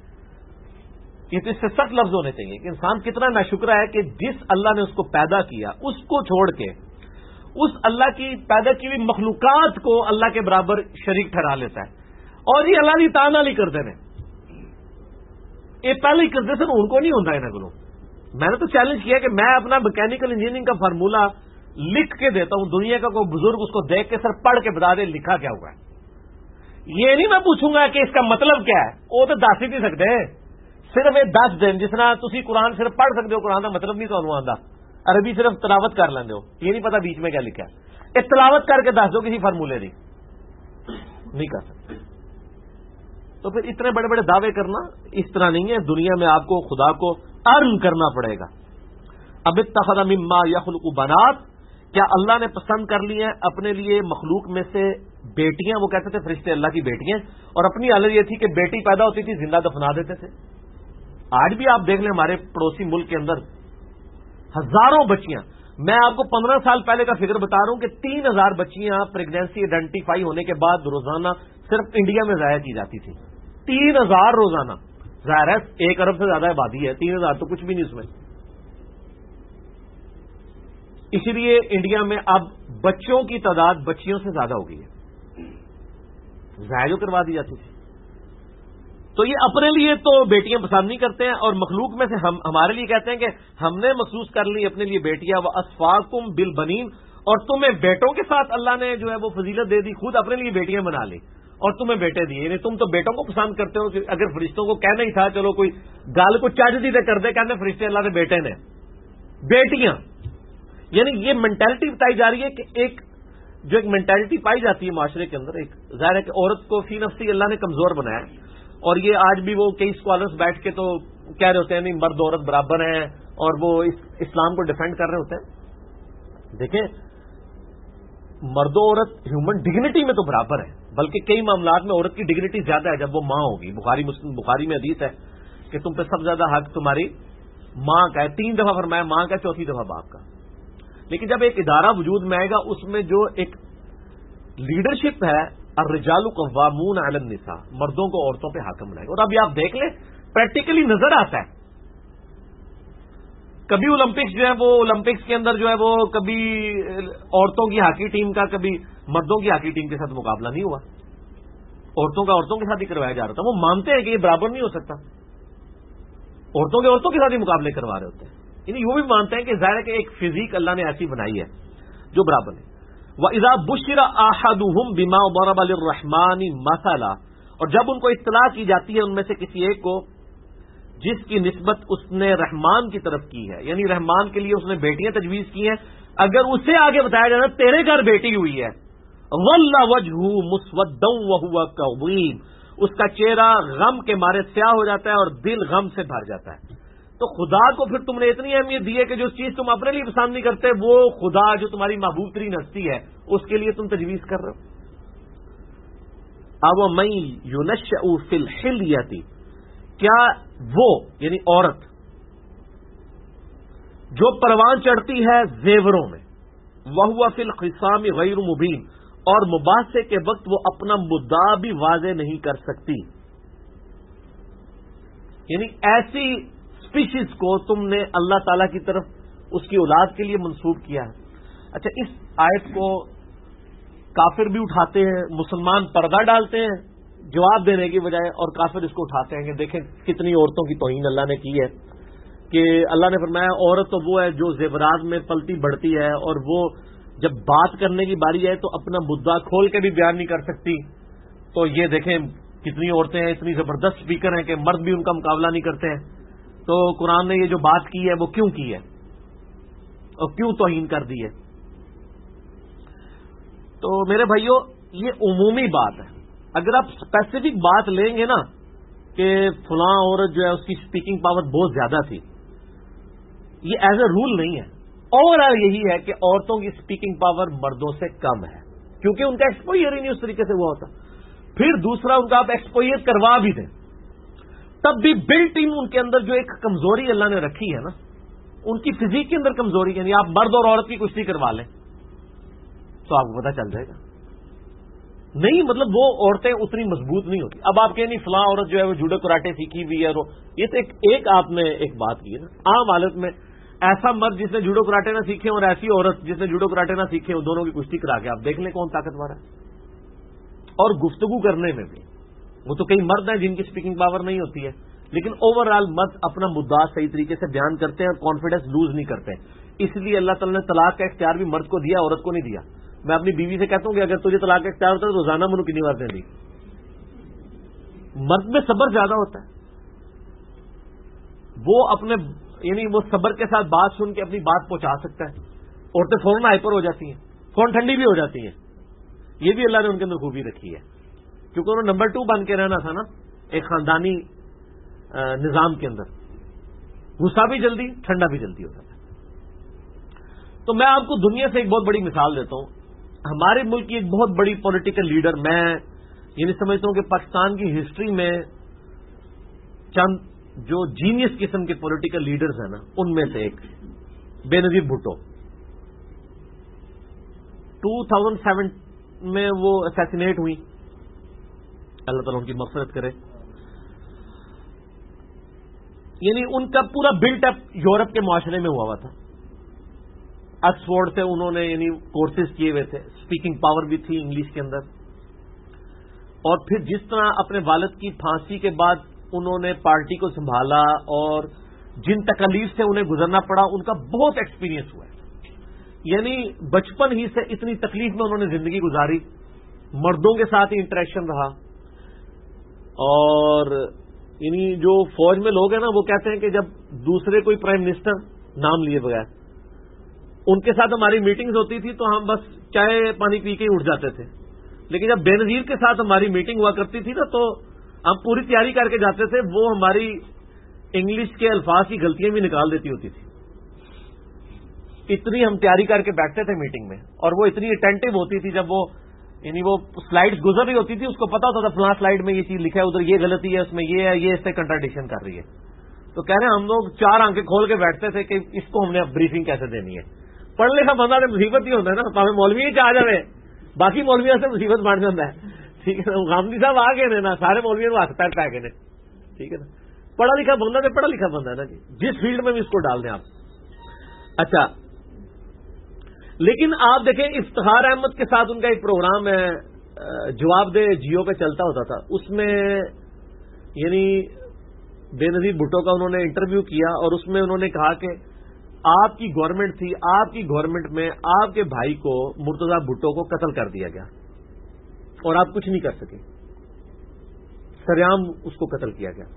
S1: یہ تو اس سے سخت لفظ ہونے چاہیے کہ انسان کتنا ناشکرا ہے کہ جس اللہ نے اس کو پیدا کیا اس کو چھوڑ کے اس اللہ کی پیدا کی ہوئی مخلوقات کو اللہ کے برابر شریک ٹھہرا لیتا ہے. اور یہ اللہ کی تانا نہیں کرتے ہیں، یہ پہلے ہی کرتے سن ان کو نہیں ہوتا انہوں کو. میں نے تو چیلنج کیا کہ میں اپنا میکینیکل انجینئرنگ کا فارمولہ لکھ کے دیتا ہوں، دنیا کا کوئی بزرگ اس کو دیکھ کے سر پڑھ کے بتا دے لکھا کیا ہوا ہے. یہ نہیں میں پوچھوں گا کہ اس کا مطلب کیا ہے، وہ تو دس ہی نہیں سکتے. صرف یہ 10 دن جس طرح تھی قرآن صرف پڑھ سکتے ہو، قرآن کا مطلب نہیں تو آتا، عربی صرف تلاوت کر لیندے ہو، یہ نہیں پتا بیچ میں کیا لکھا ہے. تلاوت کر کے دس دو کسی فارمولے نہیں کر سکتے. تو پھر اتنے بڑے بڑے دعوے کرنا اس طرح نہیں ہے. دنیا میں آپ کو خدا کو ارن کرنا پڑے گا. اب اتخذ مما یخلق بنات، کیا اللہ نے پسند کر لی ہیں اپنے لیے مخلوق میں سے بیٹیاں؟ وہ کہتے تھے فرشتے اللہ کی بیٹیاں، اور اپنی حالت یہ تھی کہ بیٹی پیدا ہوتی تھی زندہ دفنا دیتے تھے. آج بھی آپ دیکھ لیں ہمارے پڑوسی ملک کے اندر ہزاروں بچیاں، میں آپ کو 15 سال پہلے کا فگر بتا رہا ہوں کہ 3000 بچیاں پریگنینسی آئیڈینٹیفائی ہونے کے بعد روزانہ صرف انڈیا میں ضائع کی جاتی تھی. 3000 روزانہ. ظاہر ہے 1 ارب سے زیادہ آبادی ہے، 3000 تو کچھ بھی نہیں اس میں. اسی لیے انڈیا میں اب بچوں کی تعداد بچیوں سے زیادہ ہو گئی ہے، ضائع جو کروا دی جاتی تھی. تو یہ اپنے لیے تو بیٹیاں پسند نہیں کرتے ہیں، اور مخلوق میں سے ہمارے لیے کہتے ہیں کہ ہم نے محسوس کر لی اپنے لیے بیٹیاں. وَأَصْفَاكُمْ بِالْبَنِينَ، اور تمہیں بیٹوں کے ساتھ اللہ نے جو ہے وہ فضیلت دے دی، خود اپنے لیے بیٹیاں بنا لی اور تمہیں بیٹے دیے. یعنی تم تو بیٹوں کو پسند کرتے ہو. کہ اگر فرشتوں کو کہنا ہی تھا چلو کوئی گال کو چج دی کر دے، کہنے فرشتے اللہ نے بیٹے نے بیٹیاں. یعنی یہ مینٹلٹی بتائی جا رہی ہے کہ ایک مینٹلٹی پائی جاتی ہے معاشرے کے اندر. ایک ظاہر ہے کہ عورت کو فی نفسی اللہ نے کمزور بنایا، اور یہ آج بھی وہ کئی اسکالرس بیٹھ کے تو کہہ رہے ہوتے ہیں نہیں مرد عورت برابر ہیں، اور وہ اسلام کو ڈیفینڈ کر رہے ہوتے ہیں. دیکھیں مرد و عورت ہیومن ڈگنیٹی میں تو برابر ہے، بلکہ کئی معاملات میں عورت کی ڈگنیٹی زیادہ ہے جب وہ ماں ہوگی. بخاری میں حدیث ہے کہ تم پہ سب سے زیادہ حق تمہاری ماں کا ہے. 3 دفعہ فرمایا ماں کا، 4تھی دفعہ باپ کا. لیکن جب ایک ادارہ وجود میں آئے گا اس میں جو ایک لیڈرشپ ہے، الرجال قوامون علی النساء، مردوں کو عورتوں پہ حاکم بنائے گا. اور ابھی آپ دیکھ لیں پریکٹیکلی نظر آتا ہے. کبھی اولمپکس جو ہے وہ اولمپکس کے اندر جو ہے وہ کبھی عورتوں کی ہاکی ٹیم کا کبھی مردوں کی ہاکی ٹیم کے ساتھ مقابلہ نہیں ہوا. عورتوں کا عورتوں کے ساتھ ہی کروایا جا رہا تھا. وہ مانتے ہیں کہ یہ برابر نہیں ہو سکتا، عورتوں کے عورتوں کے ساتھ ہی مقابلے کروا رہے ہوتے ہیں. یعنی وہ بھی مانتے ہیں کہ ظاہر ہے کہ ایک فزیک اللہ نے ایسی بنائی ہے جو برابر ہے. وَإِذَا بُشِّرَ أَحَدُهُمْ بِمَا ضَرَبَ لِلرَّحْمَٰنِ مَثَلًا، اور جب ان کو اطلاع کی جاتی ہے ان میں سے کسی ایک کو جس کی نسبت اس نے رحمان کی طرف کی ہے، یعنی رحمان کے لیے اس نے بیٹیاں تجویز کی ہیں، اگر اسے آگے بتایا جانا تیرے گھر بیٹی ہوئی ہے، وَلَّ وَجْهُ مُسْوَدًّا وَهُوَ كَظِيمٌ، اس کا چہرہ غم کے مارے سیاہ ہو جاتا ہے اور دل غم سے بھر جاتا ہے. تو خدا کو پھر تم نے اتنی اہمیت دی ہے کہ جو چیز تم اپنے لیے پسند نہیں کرتے وہ خدا جو تمہاری محبوب ترین ہستی ہے اس کے لیے تم تجویز کر رہے ہو. اب من ينشأ فی الحلیۃ، کیا وہ یعنی عورت جو پروان چڑھتی ہے زیوروں میں، وہو فی الخصام غیر مبین، اور مباحثے کے وقت وہ اپنا مدعا بھی واضح نہیں کر سکتی. یعنی ایسی اسپیشیز کو تم نے اللہ تعالی کی طرف اس کی اولاد کے لیے منسوب کیا ہے. اچھا اس آیت کو کافر بھی اٹھاتے ہیں، مسلمان پردہ ڈالتے ہیں جواب دینے کی بجائے، اور کافر اس کو اٹھاتے ہیں کہ دیکھیں کتنی عورتوں کی توہین اللہ نے کی ہے. کہ اللہ نے فرمایا عورت تو وہ ہے جو زیورات میں پلتی بڑھتی ہے، اور وہ جب بات کرنے کی باری ہے تو اپنا مدعا کھول کے بھی بیان نہیں کر سکتی. تو یہ دیکھیں کتنی عورتیں ہیں، اتنی زبردست اسپیکر ہیں کہ مرد بھی ان کا مقابلہ نہیں کرتے ہیں. تو قرآن نے یہ جو بات کی ہے وہ کیوں کی ہے اور کیوں توہین کر دی ہے؟ تو میرے بھائیو یہ عمومی بات ہے. اگر آپ اسپیسیفک بات لیں گے نا کہ فلاں عورت جو ہے اس کی اسپیکنگ پاور بہت زیادہ تھی، یہ ایز اے رول نہیں ہے. اوور آل یہی ہے کہ عورتوں کی اسپیکنگ پاور مردوں سے کم ہے کیونکہ ان کا ایکسپوئر ہی نہیں اس طریقے سے ہوا ہوتا. پھر دوسرا ان کا آپ ایکسپوئر کروا بھی دیں تب بھی بلٹ ان ان کے اندر جو ایک کمزوری اللہ نے رکھی ہے نا، ان کی فزیک کے اندر کمزوری، یعنی آپ مرد اور عورت کی کشتی کروا لیں تو آپ کو پتہ چل جائے گا. نہیں مطلب وہ عورتیں اتنی مضبوط نہیں ہوتی. اب آپ کہیں نہیں فلاں عورت جو ہے وہ جوڈو کراٹے سیکھی ہوئی ہے، یہ تو ایک آپ نے ایک بات کی ہے نا. عام حالت میں ایسا مرد جس نے جوڈو کراٹے نہ سیکھے اور ایسی عورت جس نے جوڈو کراٹے نہ سیکھے، وہ دونوں کی کشتی کرا کے آپ دیکھ لیں کون طاقتور ہے. اور گفتگو کرنے میں بھی وہ تو کئی مرد ہیں جن کی اسپیکنگ پاور نہیں ہوتی ہے، لیکن اوور آل مرد اپنا مدعا صحیح طریقے سے بیان کرتے ہیں اور کانفیڈنس لوز نہیں کرتے. اس لیے اللہ تعالیٰ نے طلاق کا اختیار بھی مرد کو دیا، عورت کو نہیں دیا. میں اپنی بیوی سے کہتا ہوں کہ اگر تجھے طلاق کا اختیار ہوتا ہے تو روزانہ منو کتنی بار دیں دی. مرد میں صبر زیادہ ہوتا ہے، وہ اپنے یعنی وہ صبر کے ساتھ بات سن کے اپنی بات پہنچا سکتا ہے. عورتیں فوراً ہائپر ہو جاتی ہیں، فوراً ٹھنڈی بھی ہو جاتی ہیں. یہ بھی اللہ نے ان کے اندر خوبی رکھی ہے کیونکہ انہوں نے نمبر 2 بن کے رہنا تھا نا. ایک خاندانی نظام کے اندر غصہ بھی جلدی، ٹھنڈا بھی جلدی ہو جاتا ہے۔ تو میں آپ کو دنیا سے ایک بہت بڑی مثال دیتا ہوں۔ ہمارے ملک کی ایک بہت بڑی پولیٹیکل لیڈر، میں یہ نہیں سمجھتا ہوں کہ پاکستان کی ہسٹری میں چند جو جینیس قسم کے پولیٹیکل لیڈرز ہیں نا، ان میں سے ایک بے نظیر بھٹو۔ 2007 میں وہ اسیسینیٹ ہوئی، اللہ تعالیٰ ان کی مغفرت کرے۔ یعنی ان کا پورا بلٹ اپ یورپ کے معاشرے میں ہوا تھا۔ آکسفورڈ سے انہوں نے یعنی کورسز کیے ہوئے تھے، اسپیکنگ پاور بھی تھی انگلش کے اندر، اور پھر جس طرح اپنے والد کی پھانسی کے بعد انہوں نے پارٹی کو سنبھالا اور جن تکالیف سے انہیں گزرنا پڑا، ان کا بہت ایکسپیرینس ہوا ہے۔ یعنی بچپن ہی سے اتنی تکلیف میں انہوں نے زندگی گزاری، مردوں کے ساتھ ہی انٹریکشن رہا، اور یعنی جو فوج میں لوگ ہیں نا، وہ کہتے ہیں کہ جب دوسرے کوئی پرائم منسٹر نام لیے بغیر ان کے ساتھ ہماری میٹنگز ہوتی تھی تو ہم بس چائے پانی پی کے اٹھ جاتے تھے، لیکن جب بے نظیر کے ساتھ ہماری میٹنگ ہوا کرتی تھی نا تو ہم پوری تیاری کر کے جاتے تھے، وہ ہماری انگلش کے الفاظ کی غلطیاں بھی نکال دیتی ہوتی تھی، اتنی ہم تیاری کر کے بیٹھتے تھے میٹنگ میں، اور وہ اتنی اٹینٹو ہوتی تھی، جب وہ یعنی وہ سلائیڈز گزر رہی ہوتی تھی اس کو پتا ہوتا تھا فلاں سلائیڈ میں یہ چیز لکھا ہے، ادھر یہ غلطی ہے، اس میں یہ ہے، یہ اس سے کنٹراڈکشن کر رہی ہے۔ تو کہہ رہے ہیں ہم لوگ 4 آنکھیں کھول کے بیٹھتے تھے کہ اس کو ہم نے اب بریفنگ کیسے دینی ہے۔ پڑھ لکھا بندہ تو مصیبت ہی ہوتا ہے نا، پاوے مولوی ہی چاہ جائے، باقی مولویوں سے مصیبت بڑھ جاتا ہے، ٹھیک ہے نا۔ غامدی صاحب آ گئے نا، سارے مولویوں کو ہاتھ پیر پہ گئے، ٹھیک ہے نا۔ پڑھا لکھا بندہ تو پڑھا لکھا بندہ ہے نا جی، جس فیلڈ میں بھی اس کو ڈال دیں آپ۔ اچھا، لیکن آپ دیکھیں افتخار احمد کے ساتھ ان کا ایک پروگرام ہے، جواب دے جیو پہ چلتا ہوتا تھا، اس میں یعنی بے نظیر بھٹو کا انہوں نے انٹرویو کیا، اور اس میں انہوں نے کہا کہ آپ کی گورنمنٹ تھی، آپ کی گورنمنٹ میں آپ کے بھائی کو مرتضی بھٹو کو قتل کر دیا گیا اور آپ کچھ نہیں کر سکے، سریعام اس کو قتل کیا گیا۔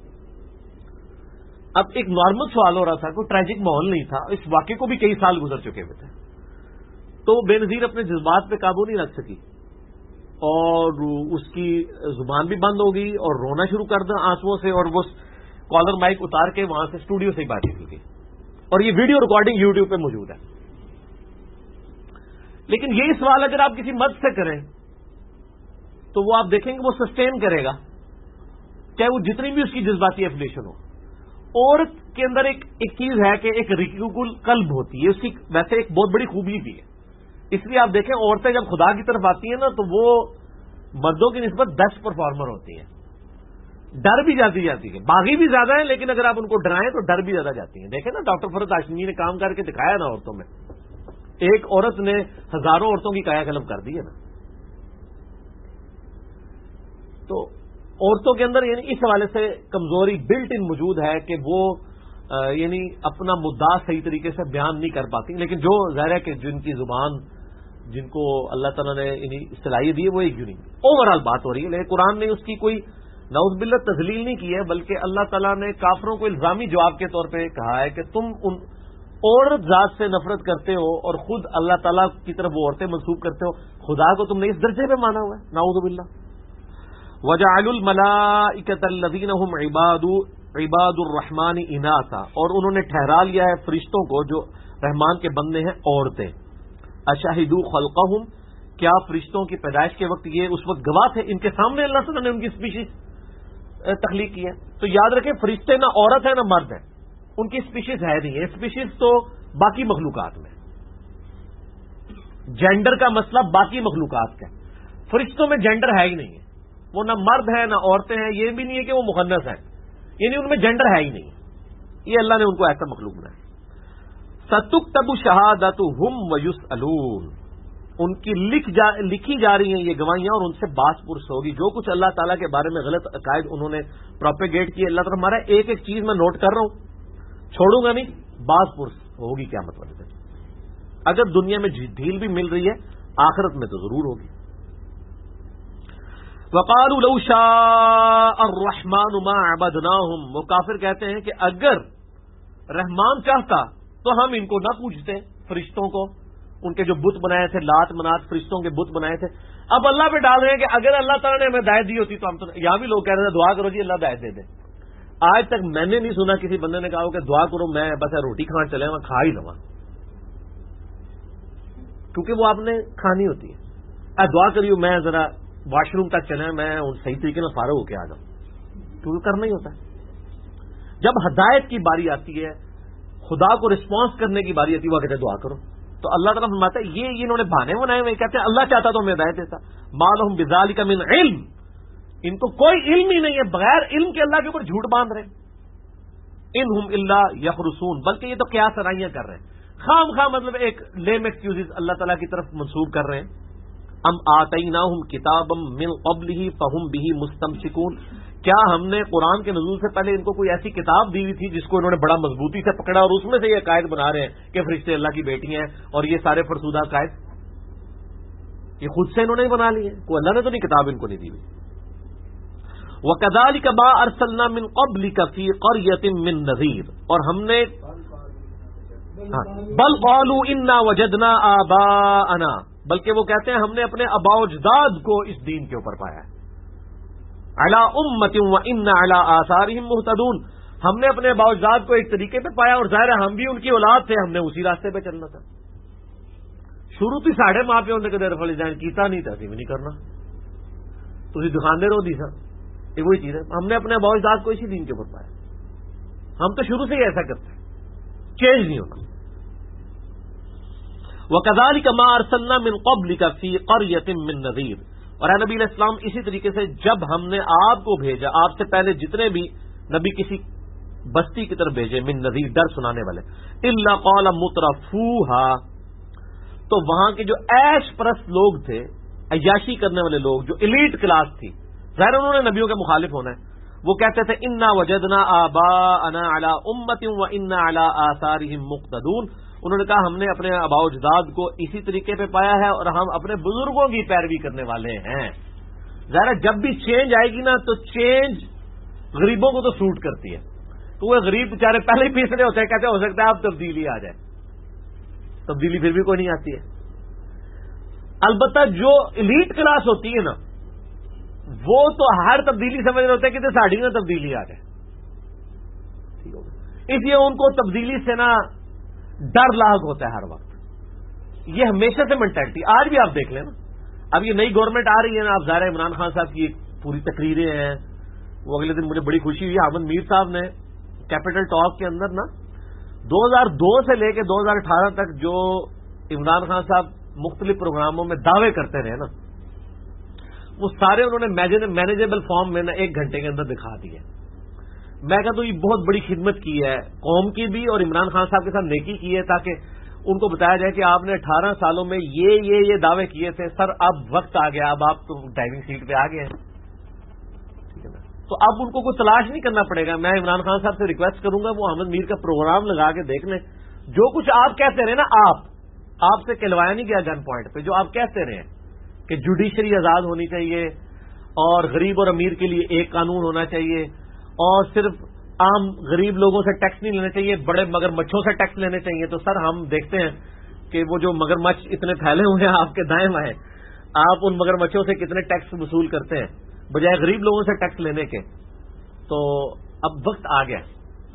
S1: اب ایک نارمل سوال ہو رہا تھا، کوئی ٹریجک ماحول نہیں تھا، اس واقعے کو بھی کئی سال گزر چکے ہوئے تھے، تو بے نظیر اپنے جذبات پہ قابو نہیں رکھ سکی اور اس کی زبان بھی بند ہو گئی اور رونا شروع کر دیا آنسوؤں سے، اور وہ کالر مائک اتار کے وہاں سے اسٹوڈیو سے ہی بات کی گئی، اور یہ ویڈیو ریکارڈنگ یوٹیوب پہ موجود ہے۔ لیکن یہی سوال اگر آپ کسی مرد سے کریں تو وہ آپ دیکھیں گے وہ سسٹین کرے گا، چاہے وہ جتنی بھی اس کی جذباتی ایفلیشن ہو۔ عورت کے اندر ایک چیز ہے کہ ایک رقیق القلب ہوتی ہے، اس کی ویسے ایک بہت بڑی خوبی بھی ہے، اس لیے آپ دیکھیں عورتیں جب خدا کی طرف آتی ہیں نا تو وہ مردوں کی نسبت بیسٹ پرفارمر ہوتی ہیں، ڈر بھی جاتی ہے، باغی بھی زیادہ ہیں، لیکن اگر آپ ان کو ڈرائیں تو ڈر بھی زیادہ جاتی ہیں۔ دیکھیں نا ڈاکٹر فرد ہاشمی نے کام کر کے دکھایا نا عورتوں میں، ایک عورت نے ہزاروں عورتوں کی کایا قلم کر دی ہے نا۔ تو عورتوں کے اندر یعنی اس حوالے سے کمزوری بلٹ ان موجود ہے کہ وہ یعنی اپنا مدعا صحیح طریقے سے بیان نہیں کر پاتی، لیکن جو ظاہر ہے کہ جن کی زبان جن کو اللہ تعالیٰ نے یعنی صلاحیت دی ہے وہ ایک یونیک اوور آل بات ہو رہی ہے، لیکن قرآن نے اس کی کوئی نعوذ باللہ تذلیل نہیں کی ہے، بلکہ اللہ تعالیٰ نے کافروں کو الزامی جواب کے طور پہ کہا ہے کہ تم ان عورت ذات سے نفرت کرتے ہو اور خود اللہ تعالیٰ کی طرف وہ عورتیں منسوب کرتے ہو، خدا کو تم نے اس درجے پہ مانا ہوا ہے، نعوذ باللہ۔ وَجَعَلُوا الْمَلَائِكَةَ الَّذِينَ هُمْ عِبَادُ الرَّحْمَنِ إِنَاثًا، اور انہوں نے ٹھہرا لیا ہے فرشتوں کو جو رحمان کے بندے ہیں عورتیں۔ أَشَهِدُوا خَلْقَهُمْ، کیا فرشتوں کی پیدائش کے وقت یہ اس وقت گواہ تھے، ان کے سامنے اللہ تعالیٰ نے ان کی اسپیشیز تخلیق کی ہے۔ تو یاد رکھیں فرشتے نہ عورت ہے نہ مرد ہے، ان کی اسپیشیز ہے نہیں ہے، اسپیشیز تو باقی مخلوقات میں، جینڈر کا مسئلہ باقی مخلوقات کا، فرشتوں میں جینڈر ہے ہی نہیں ہے، وہ نہ مرد ہے نہ عورتیں ہیں، یہ بھی نہیں ہے کہ وہ مخنث ہیں، یعنی ان میں جینڈر ہے ہی نہیں، یہ اللہ نے ان کو ایسا مخلوق بنایا۔ سَتُكْتَبُ شَهَادَتُهُمْ وَيُسْأَلُونَ، ان کی لکھی جا رہی ہیں یہ گواہیاں اور ان سے باس پرس ہوگی، جو کچھ اللہ تعالیٰ کے بارے میں غلط عقائد انہوں نے پروپیگیٹ کیے، اللہ تعالیٰ ہمارا ایک ایک چیز میں نوٹ کر رہا ہوں، چھوڑوں گا نہیں، باس پرس ہوگی قیامت والے دن۔ اگر دنیا میں ڈھیل بھی مل رہی ہے آخرت میں تو ضرور ہوگی۔ وَقَالُوا لَوْ شَاءَ الرَّحْمَنُ مَا عَبَدْنَاهُمْ، وہ کافر کہتے ہیں کہ اگر رحمان چاہتا تو ہم ان کو نہ پوجتے فرشتوں کو، ان کے جو بت بنائے تھے، لات منات فرشتوں کے بت بنائے تھے، اب اللہ پہ ڈال رہے ہیں کہ اگر اللہ تعالیٰ نے ہمیں ہدایت دی ہوتی تو ہم تو، یہاں بھی لوگ کہہ رہے ہیں دعا کرو جی اللہ ہدایت دے دے. آج تک میں نے نہیں سنا کسی بندے نے کہا کہ دعا کرو میں بس روٹی کھانا چلے میں کھا ہی لوں، کیونکہ وہ آپ نے کھانی ہوتی ہے. دعا کریو میں ذرا واش روم تک چلے، میں صحیح طریقے سے فارغ ہو کے آ جاؤں، کیونکہ کرنا ہی ہوتا ہے. جب ہدایت کی باری آتی ہے، خدا کو رسپانس کرنے کی باری آتی ہے، وہ کہتے ہیں دعا کرو. تو اللہ تعالیٰ فرماتا ہے یہ انہوں نے بہانے بنائے ہوئے، کہتے ہیں اللہ چاہتا تو ہمیں ہدایت دیتا. ما لہم بذالک من علم، ان کو کوئی علم ہی نہیں ہے، بغیر علم کے اللہ کے اوپر جھوٹ باندھ رہے ہیں. ان ہم الا یخرصون، بلکہ یہ تو قیاس آرائیاں کر رہے ہیں، خواہ مطلب ایک لیم ایکسکیوزز اللہ تعالیٰ کی طرف منسوب کر رہے ہیں. ام آتیناہم کتابا من قبلہ فہم بہ مستمسکون، کیا ہم نے قرآن کے نزول سے پہلے ان کو کوئی ایسی کتاب دی ہوئی تھی جس کو انہوں نے بڑا مضبوطی سے پکڑا اور اس میں سے یہ عقائد بنا رہے ہیں کہ فرشتے اللہ کی بیٹی ہیں اور یہ سارے فرسودہ عقائد یہ خود سے انہوں نے بنا لیے، کوئی اللہ نے تو نہیں کتاب ان کو نہیں دی ہوئی. وَكَذَلِكَ مَا أَرْسَلْنَا مِن قَبْلِكَ فِي قَرْيَةٍ مِّن نَذِيرٍ، اور ہم نے بل قالوا إِنَّا وَجَدْنَا آبَاءَنَا، بلکہ وہ کہتے ہیں ہم نے اپنے آباء و اجداد کو اس دین کے اوپر پایا ہے. علی امت وان علی آثارہم مہتدون، ہم نے اپنے آباء و اجداد کو ایک طریقے پہ پایا اور ظاہر ہے ہم بھی ان کی اولاد تھے، ہم نے اسی راستے پہ چلنا تھا. شروع تو ساڑھے ماں پیوں نے کدے رفل جان کیتا نہیں تھا، بھی نہیں کرنا تسی دکھاندے رہو دی سا، یہ وہی چیز ہے. ہم نے اپنے آباء و اجداد کو اسی دین کے اوپر پایا، ہم تو شروع سے ہی ایسا کرتے ہیں، چینج نہیں ہوتا. وَكَذَلِكَ مَا أَرْسَلْنَا مِن قَبْلِكَ فِي قَرْيَةٍ مِّن نَذِيرٍ، اور اے نبی علیہ السلام اسی طریقے سے جب ہم نے آپ کو بھیجا، آپ سے پہلے جتنے بھی نبی کسی بستی کی طرف بھیجے، من نذیر ڈر سنانے والے، الا قال مترفوها، تو وہاں کے جو عیش پرست لوگ تھے، عیاشی کرنے والے لوگ، جو ایلیٹ کلاس تھی، ظاہر انہوں نے نبیوں کے مخالف ہونا ہے، وہ کہتے تھے انا وجدنا آباءنا علی امت وانا علی آثارہم مقتدون، انہوں نے کہا ہم نے اپنے آباء و اجداد کو اسی طریقے پہ پایا ہے اور ہم اپنے بزرگوں کی پیروی کرنے والے ہیں. ظاہر جب بھی چینج آئے گی نا تو چینج غریبوں کو تو سوٹ کرتی ہے، تو وہ غریب بیچارے پہلے ہی پیچھے ہوتے ہیں، کہتے ہو سکتا ہے اب تبدیلی آ جائے، تبدیلی پھر بھی کوئی نہیں آتی ہے. البتہ جو ایلیٹ کلاس ہوتی ہے نا وہ تو ہر تبدیلی سمجھ رہے ہوتے ہیں کہ ساڑھی میں تبدیلی آ جائے، ٹھیک ہوگا. اس لیے ان کو تبدیلی سے نا ڈر لاحق ہوتا ہے ہر وقت، یہ ہمیشہ سے مینٹلٹی. آج بھی آپ دیکھ لیں نا، اب یہ نئی گورنمنٹ آ رہی ہے نا، اب ظاہر عمران خان صاحب کی پوری تقریریں ہیں. وہ اگلے دن مجھے بڑی خوشی ہوئی، احمد میر صاحب نے کیپٹل ٹاک کے اندر نا 2002 سے لے کے 2018 تک جو عمران خان صاحب مختلف پروگراموں میں دعوے کرتے رہے نا، وہ سارے انہوں نے مینیجیبل فارم میں نا 1 گھنٹے کے اندر دکھا دیے. میں کہتا ہوں یہ بہت بڑی خدمت کی ہے قوم کی بھی اور عمران خان صاحب کے ساتھ نیکی کی ہے، تاکہ ان کو بتایا جائے کہ آپ نے 18 سالوں میں یہ دعوے کیے تھے سر، اب وقت آ گیا، اب آپ تو ڈرائیونگ سیٹ پہ آ گئے ہیں، ٹھیک ہے نا. تو اب ان کو کوئی تلاش نہیں کرنا پڑے گا. میں عمران خان صاحب سے ریکویسٹ کروں گا وہ احمد میر کا پروگرام لگا کے دیکھ لیں. جو کچھ آپ کہتے رہے نا، آپ سے کہلوایا نہیں گیا گن پوائنٹ پہ، جو آپ کہتے رہے کہ جوڈیشری آزاد ہونی چاہیے اور غریب اور امیر کے لیے ایک قانون ہونا چاہیے اور صرف عام غریب لوگوں سے ٹیکس نہیں لینا چاہیے، بڑے مگر مچھوں سے ٹیکس لینے چاہیے. تو سر ہم دیکھتے ہیں کہ وہ جو مگر مچھ اتنے پھیلے ہوئے ہیں آپ کے دائیں بائیں، آپ ان مگر مچھوں سے کتنے ٹیکس وصول کرتے ہیں بجائے غریب لوگوں سے ٹیکس لینے کے. تو اب وقت آ گیا.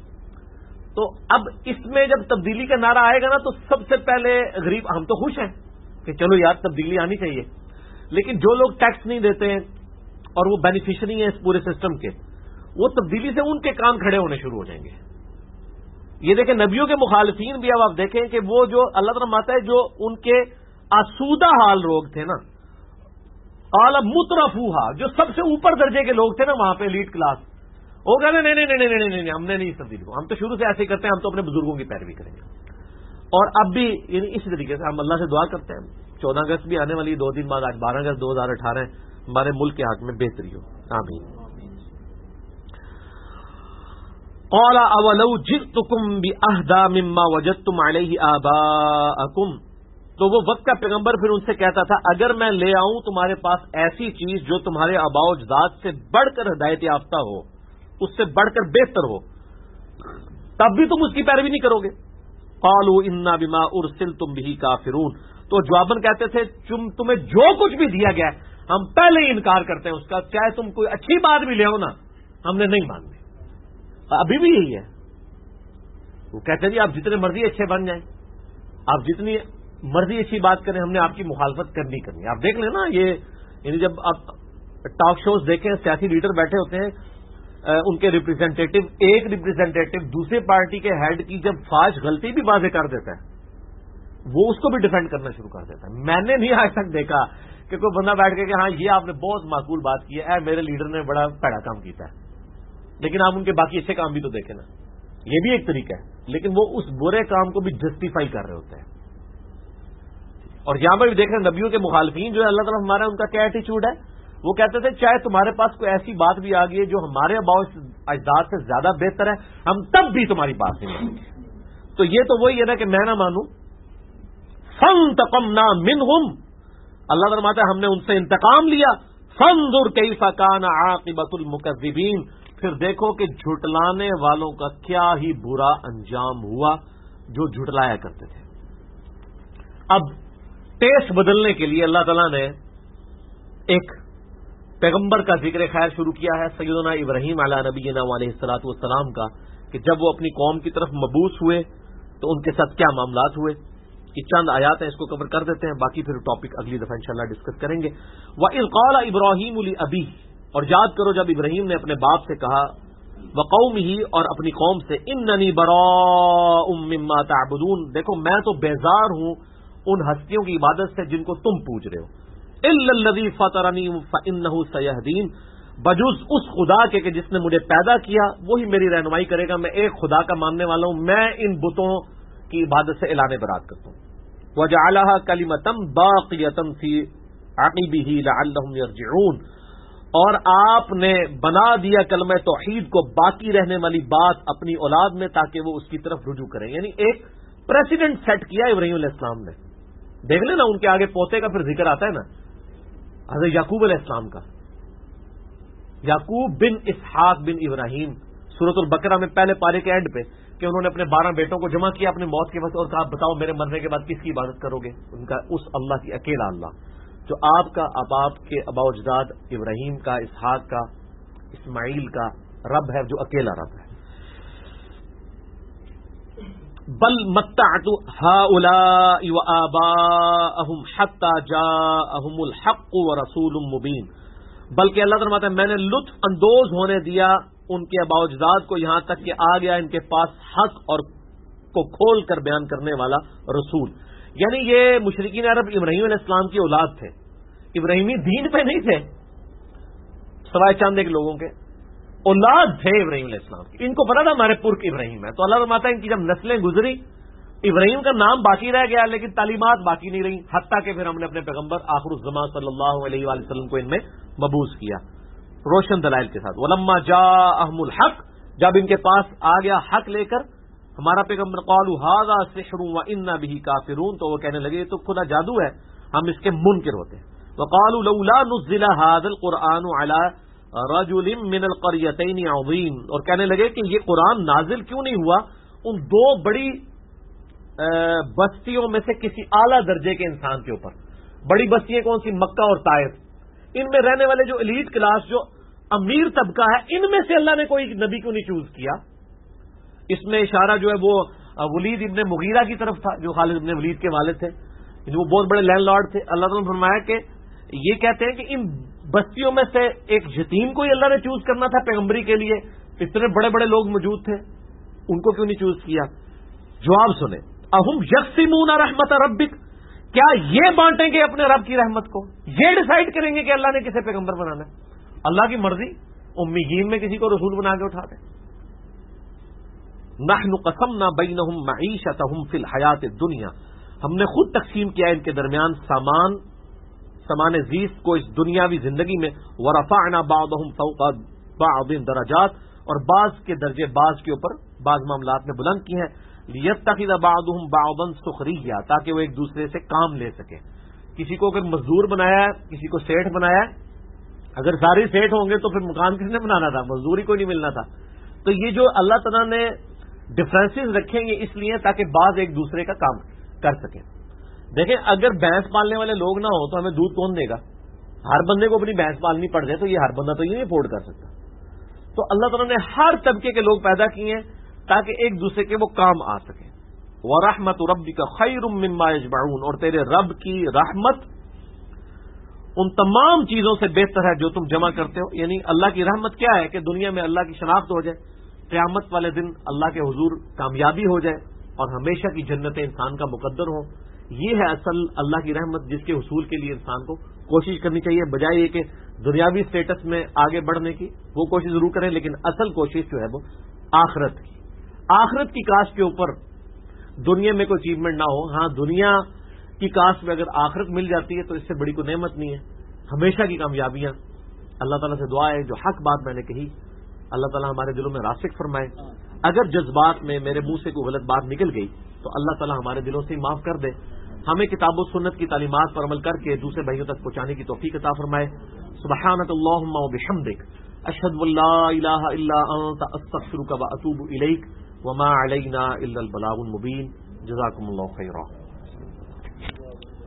S1: تو اب اس میں جب تبدیلی کا نعرہ آئے گا نا تو سب سے پہلے غریب، ہم تو خوش ہیں کہ چلو یار تبدیلی آنی چاہیے، لیکن جو لوگ ٹیکس نہیں دیتے ہیں اور وہ بینیفیشری ہیں اس پورے سسٹم کے، وہ تبدیلی سے ان کے کام کھڑے ہونے شروع ہو جائیں گے. یہ دیکھیں نبیوں کے مخالفین بھی اب آپ دیکھیں کہ وہ جو اللہ تعالیٰ ماتا ہے جو ان کے آسودہ حال لوگ تھے نا، اعلی مترفوہا، جو سب سے اوپر درجے کے لوگ تھے نا وہاں پہ ایلیٹ کلاس، وہ کہتے ہیں نہیں ہم نے نہیں تبدیلی کو، ہم تو شروع سے ایسے ہی کرتے ہیں، ہم تو اپنے بزرگوں کی پیروی کریں گے. اور اب بھی یعنی اسی طریقے سے ہم اللہ سے دعا کرتے ہیں 14 اگست بھی آنے والی 2 دن بعد، آج 12 اگست 2018 ہمارے ملک کے حق میں بہتری ہو، آمین. قال اولو جئتکم باہدی مما وجدتم علیہ آباءکم، تو وہ وقت کا پیغمبر پھر ان سے کہتا تھا اگر میں لے آؤں تمہارے پاس ایسی چیز جو تمہارے آباء و اجداد سے بڑھ کر ہدایت یافتہ ہو، اس سے بڑھ کر بہتر ہو، تب بھی تم اس کی پیروی نہیں کرو گے. قالوا انا بما ارسلتم به کافرون، تو جواباً کہتے تھے تمہیں جو کچھ بھی دیا گیا ہے ہم پہلے ہی انکار کرتے ہیں اس کا، چاہے تم کوئی اچھی بات بھی لے آؤ نا ہم نے نہیں ماننی. ابھی بھی یہی ہے. وہ کہتے ہیں جی آپ جتنے مرضی اچھے بن جائیں، آپ جتنی مرضی اچھی بات کریں، ہم نے آپ کی مخالفت کرنی کرنی. آپ دیکھ لیں نا، یہ یعنی جب آپ ٹاک شوز دیکھیں، سیاسی لیڈر بیٹھے ہوتے ہیں، ان کے ریپرزینٹیٹو، ایک ریپرزینٹیٹو دوسرے پارٹی کے ہیڈ کی جب فاش غلطی بھی واضح کر دیتا ہے وہ اس کو بھی ڈیفینڈ کرنا شروع کر دیتا ہے. میں نے نہیں آج تک دیکھا کہ کوئی بندہ بیٹھ کے کہ ہاں یہ آپ نے بہت معقول بات کی ہے، میرے لیڈر نے بڑا پیڑا کام کیتا ہے. لیکن آپ ان کے باقی اچھے کام بھی تو دیکھیں نا. یہ بھی ایک طریقہ ہے، لیکن وہ اس برے کام کو بھی جسٹیفائی کر رہے ہوتے ہیں. اور یہاں پر بھی دیکھ رہے ہیں نبیوں کے مخالفین جو ہے اللہ تعالیٰ ہمارا ان کا کیا ایٹیچیوڈ ہے. وہ کہتے تھے چاہے تمہارے پاس کوئی ایسی بات بھی آ گئی ہے جو ہمارے آباء اجداد سے زیادہ بہتر ہے، ہم تب بھی تمہاری بات نہیں مانیں گے. تو یہ تو وہی ہے نا کہ میں نہ مانوں. فانتقمنا منہم، اللہ فرماتا ہے ہم نے ان سے انتقام لیا. فانظر کیف کان عاقبۃ المکذبین، پھر دیکھو کہ جھٹلانے والوں کا کیا ہی برا انجام ہوا جو جھٹلایا کرتے تھے. اب ٹیسٹ بدلنے کے لیے اللہ تعالیٰ نے ایک پیغمبر کا ذکر خیر شروع کیا ہے، سیدنا ابراہیم علیہ نبینا علیہ الصلوۃ والسلام کا، کہ جب وہ اپنی قوم کی طرف مبعوث ہوئے تو ان کے ساتھ کیا معاملات ہوئے. یہ چند آیات ہیں، اس کو کور کر دیتے ہیں، باقی پھر ٹاپک اگلی دفعہ انشاءاللہ ڈسکس کریں گے. وَإِذْ قَالَ إِبْرَاهِيمُ لِأَبِيهِ، اور یاد کرو جب ابراہیم نے اپنے باپ سے کہا، وَقَوْمِهِ، اور اپنی قوم سے، إِنَّنِي بَرَاءٌ مِّمَّا تَعْبُدُونَ، دیکھو میں تو بیزار ہوں ان ہستیوں کی عبادت سے جن کو تم پوج رہے ہو. إِلَّا الَّذِي فَطَرَنِي فَإِنَّهُ سَيَهْدِينِ، بجز اس خدا کے کہ جس نے مجھے پیدا کیا وہی میری رہنمائی کرے گا. میں ایک خدا کا ماننے والا ہوں، میں ان بتوں کی عبادت سے اعلان برات کرتا ہوں. وَجَعَلَهَا كَلِمَةً بَاقِيَةً فِي عَقِبِهِ لَعَلَّهُمْ يَرْجِعُونَ، اور آپ نے بنا دیا کلمہ توحید کو باقی رہنے والی بات اپنی اولاد میں تاکہ وہ اس کی طرف رجوع کریں. یعنی ایک پریسیڈنٹ سیٹ کیا ابراہیم علیہ السلام نے. دیکھ لیں نا ان کے آگے پوتے کا پھر ذکر آتا ہے نا، حضرت یعقوب علیہ السلام کا، یعقوب بن اسحاق بن ابراہیم، سورۃ البقرہ میں پہلے پارے کے اینڈ پہ، کہ انہوں نے اپنے 12 بیٹوں کو جمع کیا اپنے موت کے وقت اور کہا بتاؤ میرے مرنے کے بعد کس کی عبادت کرو گے. ان کا اس اللہ کی، اکیلا اللہ جو آپ کا، اب آپ کے آباء و اجداد ابراہیم کا، اسحاق کا، اسماعیل کا رب ہے، جو اکیلا رب ہے. بل متعت هؤلاء وآباءهم حتى جاءهم الحق ورسول مبین، بلکہ اللہ فرماتا ہے میں نے لطف اندوز ہونے دیا ان کے آباء و اجداد کو یہاں تک کہ آ گیا ان کے پاس حق اور کو کھول کر بیان کرنے والا رسول. یعنی یہ مشرکین عرب ابراہیم علیہ السلام کی اولاد تھے، ابراہیمی دین پہ نہیں تھے، سوائے چند ایک لوگوں کے اولاد تھے ابراہیم علیہ السلام کی. ان کو پتا تھا ہمارے پرک ابراہیم ہے، تو اللہ فرماتا ہے ان کی جب نسلیں گزری ابراہیم کا نام باقی رہ گیا لیکن تعلیمات باقی نہیں رہی، حتیٰ کہ پھر ہم نے اپنے پیغمبر آخر الزمان صلی اللہ علیہ وآلہ وسلم کو ان میں مبعوث کیا روشن دلائل کے ساتھ. وَلَمَّا جَاءَهُمُ الْحَقُّ، جب ان کے پاس آ گیا حق لے کر ہمارا پیغمبر، قَالُوا هَذَا سِحْرٌ وَإِنَّا بِهِ كَافِرُونَ، تو وہ کہنے لگے یہ تو کھلا جادو ہے، ہم اس کے منکر ہوتے ہیں. وَقَالُوا لَوْلَا نُزِّلَ هَذَا الْقُرْآنُ عَلَى رَجُلٍ مِّنَ الْقَرْيَتَيْنِ عَظِيمٍ، اور کہنے لگے کہ یہ قرآن نازل کیوں نہیں ہوا ان دو بڑی بستیوں میں سے کسی اعلیٰ درجے کے انسان کے اوپر. بڑی بستیاں کون سی؟ مکہ اور طائف. ان میں رہنے والے جو ایلیٹ کلاس، جو امیر طبقہ ہے، ان میں سے اللہ نے کوئی نبی کیوں نہیں چوز کیا؟ اس میں اشارہ جو ہے وہ ولید ابن مغیرہ کی طرف تھا، جو خالد ابن ولید کے والد تھے، وہ بہت بڑے لینڈ لارڈ تھے. اللہ تعالیٰ نے فرمایا کہ یہ کہتے ہیں کہ ان بستیوں میں سے ایک یتیم کو ہی اللہ نے چوز کرنا تھا پیغمبری کے لیے، اتنے بڑے بڑے لوگ موجود تھے، ان کو کیوں نہیں چوز کیا؟ جواب سنیں، اہم یقسمون رحمت ربک، کیا یہ بانٹیں گے اپنے رب کی رحمت کو؟ یہ ڈیسائیڈ کریں گے کہ اللہ نے کسے پیغمبر بنانا ہے؟ اللہ کی مرضی امیین میں کسی کو رسول بنا کے اٹھا دیں. نحن قسمنا بینہم معیشتہم فی الحیات الدنیا، ہم نے خود تقسیم کیا ان کے درمیان سامان زیست کو اس دنیاوی زندگی میں. ورفعنا بعضهم فوق بعض درجات، اور بعض کے درجے بعض کے اوپر بعض معاملات میں بلند کیے ہیں. لیتخذ بعضهم بعضا سخریا، تاکہ وہ ایک دوسرے سے کام لے سکیں. کسی کو اگر مزدور بنایا ہے، کسی کو سیٹھ بنایا ہے، اگر سارے سیٹھ ہوں گے تو پھر مکان کس نے بنانا تھا؟ مزدوری کوئی نہیں ملنا تھا. تو یہ جو اللہ تعالیٰ نے ڈفرینسز رکھیں گے اس لیے تاکہ بعض ایک دوسرے کا کام کر سکیں. دیکھیں اگر بھینس پالنے والے لوگ نہ ہو تو ہمیں دودھ کون دے گا؟ ہر بندے کو اپنی بھینس پالنی پڑ جائے تو یہ ہر بندہ تو یہ نہیں افورڈ کر سکتا. تو اللہ تعالیٰ نے ہر طبقے کے لوگ پیدا کیے ہیں تاکہ ایک دوسرے کے وہ کام آ سکیں. وَرَحْمَتُ رَبِّكَ خَيْرٌ مِّمَّا يَجْمَعُونَ، اور تیرے رب کی رحمت ان تمام چیزوں سے بہتر ہے جو تم جمع کرتے ہو. یعنی اللہ کی رحمت کیا ہے کہ دنیا میں اللہ کی شناخت ہو جائے، قیامت والے دن اللہ کے حضور کامیابی ہو جائے اور ہمیشہ کی جنتیں انسان کا مقدر ہو. یہ ہے اصل اللہ کی رحمت جس کے حصول کے لیے انسان کو کوشش کرنی چاہیے، بجائے یہ کہ دنیاوی سٹیٹس میں آگے بڑھنے کی وہ کوشش ضرور کریں، لیکن اصل کوشش جو ہے وہ آخرت کی کاش کے اوپر دنیا میں کوئی اچیومنٹ نہ ہو. ہاں دنیا کی کاش میں اگر آخرت مل جاتی ہے تو اس سے بڑی کوئی نعمت نہیں ہے. ہمیشہ کی کامیابیاں. اللہ تعالیٰ سے دعا ہے جو حق بات میں نے کہی اللہ تعالیٰ ہمارے دلوں میں راسخ فرمائے. اگر جذبات میں میرے منہ سے کوئی غلط بات نکل گئی تو اللہ تعالیٰ ہمارے دلوں سے معاف کر دے. ہمیں کتاب و سنت کی تعلیمات پر عمل کر کے دوسرے بھائیوں تک پہنچانے کی توفیق عطا فرمائے. سبحانک اللہم و بحمدک، اشہد ان لا الہ الا انت، استغفرک و اتوب الیک، وما علینا الا البلاغ المبین. جزاکم اللہ خیرا.